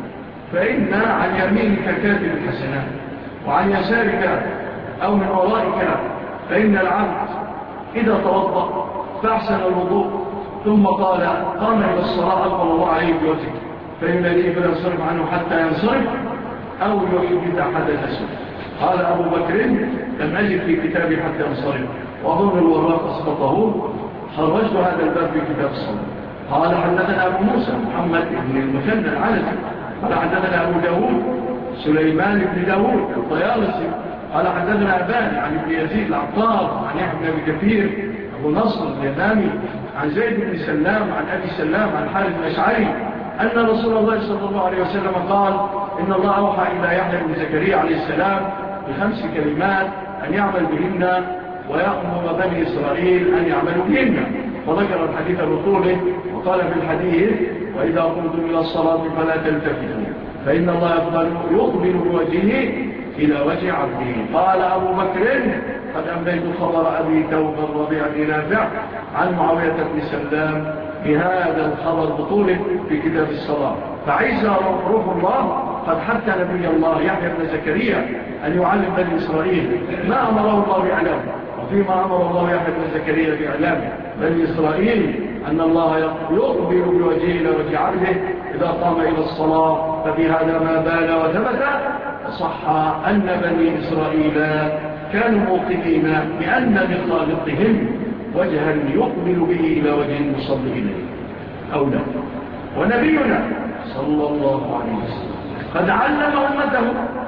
Speaker 3: فإن عن يمينك كاتب الحسنات وعن يسارك أو من ورائك فإن العبد إذا توضأ فأحسن الوضوء ثم قال قام إلى الصلاة أقبل الله عليه بوجهه فيناديه فلا ينصرف عنه حتى ينصرف أو يحدث حدث سوء. قال أبو بكر لم أجد في كتابي حتى ينصرف وأظن الوراق أسقطه. خرجت هذا الباب في كتاب الصلاة. قال حدثنا أبو موسى محمد بن المثنى العنزي قال حدثنا أبو داود سليمان بن داود الطيالسي قال حدثنا أبان عن ابن يزيد العطار عن يحيى بن أبي كثير أبو نصر اليمامي عن زيد بن سلام عن أبي سلام عن حارث الأشعري أن رسول الله صلى الله عليه وسلم قال إن الله أوحى إلى يحيى بن زكريا عليه السلام بخمس كلمات أن يعمل بهن ويأمر بني إسرائيل أن يعملوا بهن. وذكر الحديث بطوله وقال في الحديث وإذا قمتم إلى الصلاة فلا تلتفتوا فإن الله يقبل, يقبل بوجهه إلى وجه عبده. قال أبو بكر قد أمليت خبر أبي توب الربيع بن نافع عن معاوية بن سلام بهذا الخبر بطوله في كتاب الصلاة. فعيسى روح الله قد حتى نبي الله يحيى بن زكريا أن يعلم بني إسرائيل ما أمره الله بإعلامه وفيما أمر الله يحيى بن زكريا بإعلامه بني إسرائيل أن الله يقبل بوجهه إلى وجه عبده إذا قام إلى الصلاة. فبهذا ما بال وثبت صح أن بني إسرائيل كانوا موقنين بأن لخالقهم وجها يقبل به إلى وجه المصلي إليه أو لا. ونبينا صلى الله عليه وسلم قد علم أمته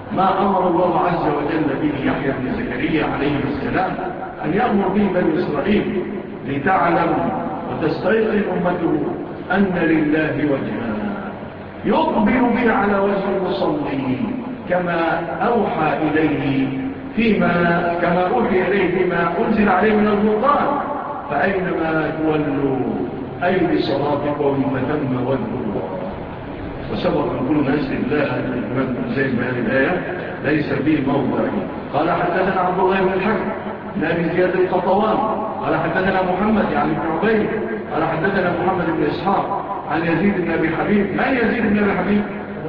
Speaker 3: ما أمر الله عز وجل به يحيى بن زكريا عليه السلام أن يأمر به بني إسرائيل لتعلم وتستيقن أمته أن لله وجها يقبل به على وجه المصلي كما أوحى إليه فيما كما أوحي إليه فيما أنزل عليه من القرآن فأينما تولوا أي بصلاتكم فتم وجه الله. وسبق أن كل ناس الله الإمام زي ما هذه الآية ليس فيه موضع. قال حدثنا عبد الله بن الحكم بن أبي زياد القطوان قال حدثنا محمد يعني بن عبيد قال حدثنا محمد بن إسحاق عن يزيد بن أبي حبيب. من يزيد بن أبي حبيب؟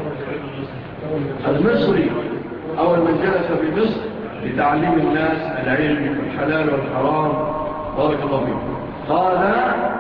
Speaker 3: المصري أول من جلس في مصر لتعليم الناس العلم والحلال والحرام بارك الله فيه. قال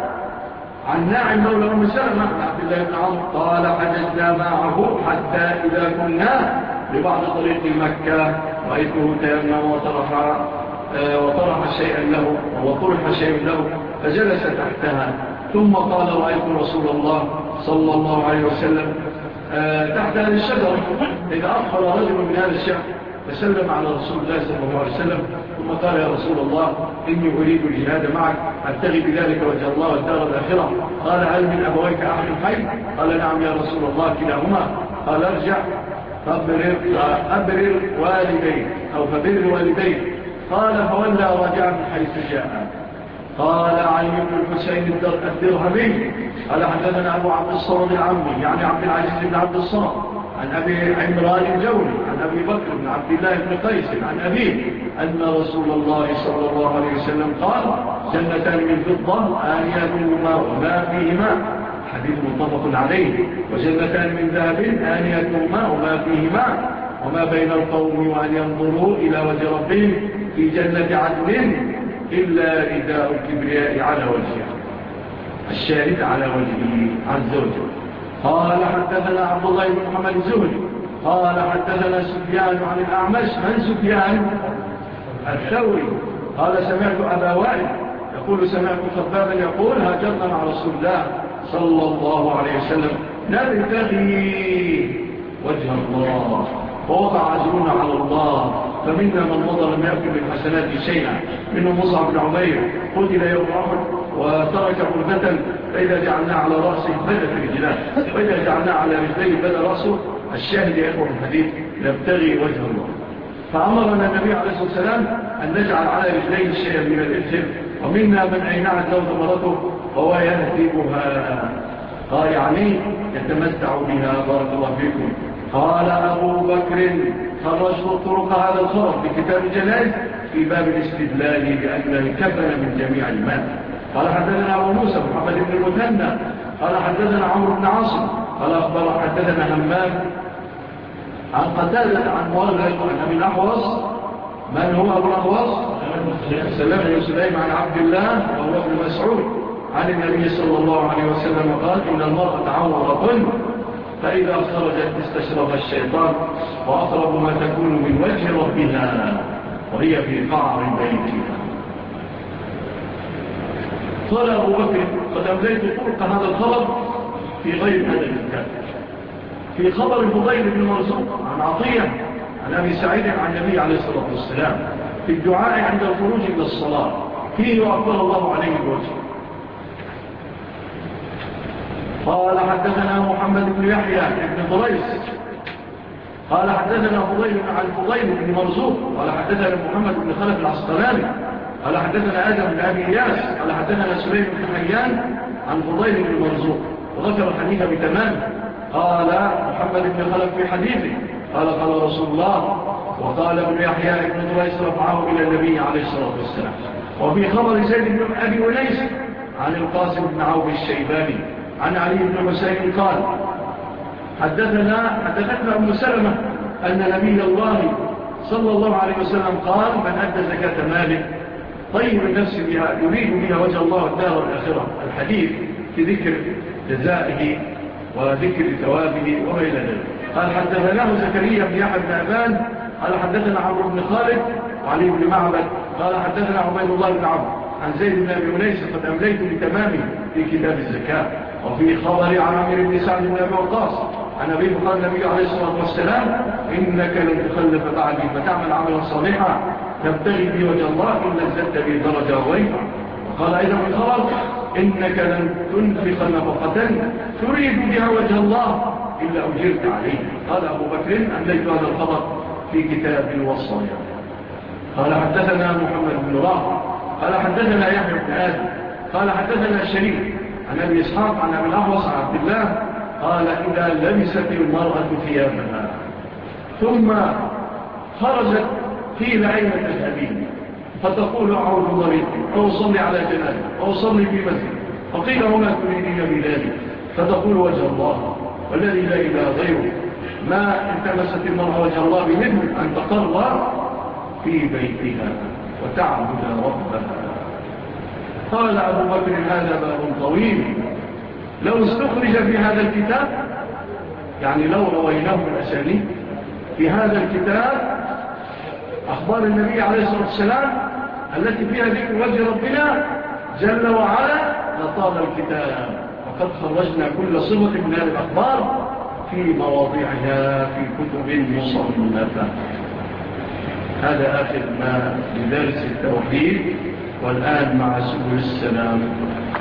Speaker 3: عن ناعم مولى أم سلمة عبد الله بن عمرو قال حدثنا معه حتى إذا كنا ببعض طريق مكة رأيته تيمم وطرح وطرح شيئا له وطرح شيئا له فجلس تحتها ثم قال رأيت رسول الله صلى الله عليه وسلم تحت هذه الشجرة إذا أقبل رجل من هذا الشعب فسلم على رسول الله صلى الله عليه وسلم ثم قال يا رسول الله إني أريد الجهاد معك أبتغي بذلك وجه الله والدار الآخرة. قال هل من أبويك أحد حي؟ قال نعم يا رسول الله كلاهما. قال ارجع فأبرر, فأبرر والديك أو فبر والديك. قال فولى رجع من حيث جاء. قال علي بن الحسين الدرهمي قال حدثنا أبو عبد الصمد العمي يعني عبد العزيز بن عبد الصمد عن أبي عمران الجولي عن أبي بكر بن عبد الله بن قيس عن أبيه أن رسول الله صلى الله عليه وسلم قال جنتان من فضة آنيتهما وما فيهما حديث متفق عليه وجنتان من ذهب آنيتهما وما فيهما وما بين القوم وأن ينظروا إلى وجه ربهم في جنة عدن إلا رداء الكبرياء على وجهه الشاهد على وجهه عز وجل. قال حدثنا عبد الله بن محمد الزهري قال حدثنا سفيان عن الأعمش من سفيان الثوري قال سمعت أبا وائل يقول سمعت خبابا يقول هاجرنا مع رسول الله صلى الله عليه وسلم نبتغي وجه الله ووضع عزرنا على الله فمنا من مضى لم يأكل من حسنات شيئا منه مصعب بن عمير قتل يوم أحد وترك قربة فإذا جعلنا على رأسه بدأ رجلاه وإذا جعلنا على رجليه بدأ رأسه الشاهد يا إخوة الحديث نبتغي وجه الله. فأمرنا النبي عليه الصلاة والسلام أن نجعل على رجليه شيئا من الإبتر ومنا من أينعت له ثمرته وهو يهدبها قال يعني يتمتع بها بارك الله فيكم. قال أبو بكر خرجت طرق هذا الخبر في كتاب الجنائز في باب الاستدلال بأنه كفن من جميع المال. قال حدثنا أبو موسى محمد بن المثنى قال حدثنا عمرو بن عاصم قال أخبر حدثنا همام عن قتادة عن مؤرخ عن أبي الأحوص. من هو أبو الأحوص؟ سلام بن سليم عن عبد الله وهو ابن مسعود عن النبي صلى الله عليه وسلم قال إن المرأة عورة فإذا خرجت استشرف الشيطان وأقرب ما تكون من وجه ربها وهي في قعر بيتها. قال أبو بكر قد أمليت طرق هذا الخبر في غير هذا الكتاب في خبر فضيل بن مرزوق عن عطية عن أبي سعيد عن النبي عليه الصلاة والسلام في الدعاء عند الخروج إلى الصلاة فيه يعبر الله عليه الوجه. قال حدثنا محمد بن يحيى بن ضريس قال حدثنا فضيل عن فضيل بن مرزوق قال حدثنا محمد بن خلف العسقلاني قال حدثنا آدم بن أبي إياس قال حدثنا سليم بن حيان عن فضيل بن مرزوق وذكر الحديث بتمام. قال محمد بن خلف في حديثه قال قال رسول الله وقال ابن يحيى بن ضريس رفعه إلى النبي عليه الصلاة والسلام. وفي خبر زيد بن أبي ونيس عن القاسم بن عوف الشيباني عن علي بن حسين قال حدثنا حدثتنا أم سلمة أن نبي الله صلى الله عليه وسلم قال من أدى زكاة ماله طيب النفس بها يريد بها وجه الله الدار الآخرة. الحديث في ذكر جزائه وذكر ثوابه وما إلى ذلك. قال حدثناه زكريا بن يحيى بن أبان قال حدثنا عمرو بن خالد وعلي بن معبد قال حدثنا عبيد الله بن عبد عن زيد بن أبي ونيس قد أمليت بتمامه في كتاب الزكاة. وفي خبر عامر بن سعد بن أبي وقاص عن أبي قال النبي عليه الصلاة والسلام إنك لن تخلف بعدي فتعمل عملا صالحا تبتغي بي وجه الله إلا ازددت به درجة وريفة. وقال أيضا في الخبر إنك لن تنفق نفقة تريد بها وجه الله إلا أجرت عليه. قال أبو بكر أمليت هذا الخبر في كتاب الوصايا. قال حدثنا محمد بن راه قال حدثنا يحيى بن آدم قال حدثنا الشريف عن أبي إسحاق عن أبي الأحوص عن عبد الله قال إذا لبست المرأة ثيابها ثم خرجت قيل أين تذهبين فتقول أعود مريضي أو أصلي على جنازة أو أصلي في مسجد فقيل وما تريدين بذلك فتقول وجه الله والذي لا إله غيره ما التمست المرأة وجه الله بمثل أن تقر في بيتها وتعبد ربها. قال أبو بكر هذا باب طويل لو استخرج في هذا الكتاب يعني لو رويناه من أسانيد في هذا الكتاب أخبار النبي عليه الصلاة والسلام التي فيها ذكر وجه ربنا جل وعلا لطال الكتاب وقد خرجنا كل صفة من هذه الأخبار في مواضيعها في كتب مصنفة. هذا آخر ما لدرس التوحيد والآن مع سبل السلام.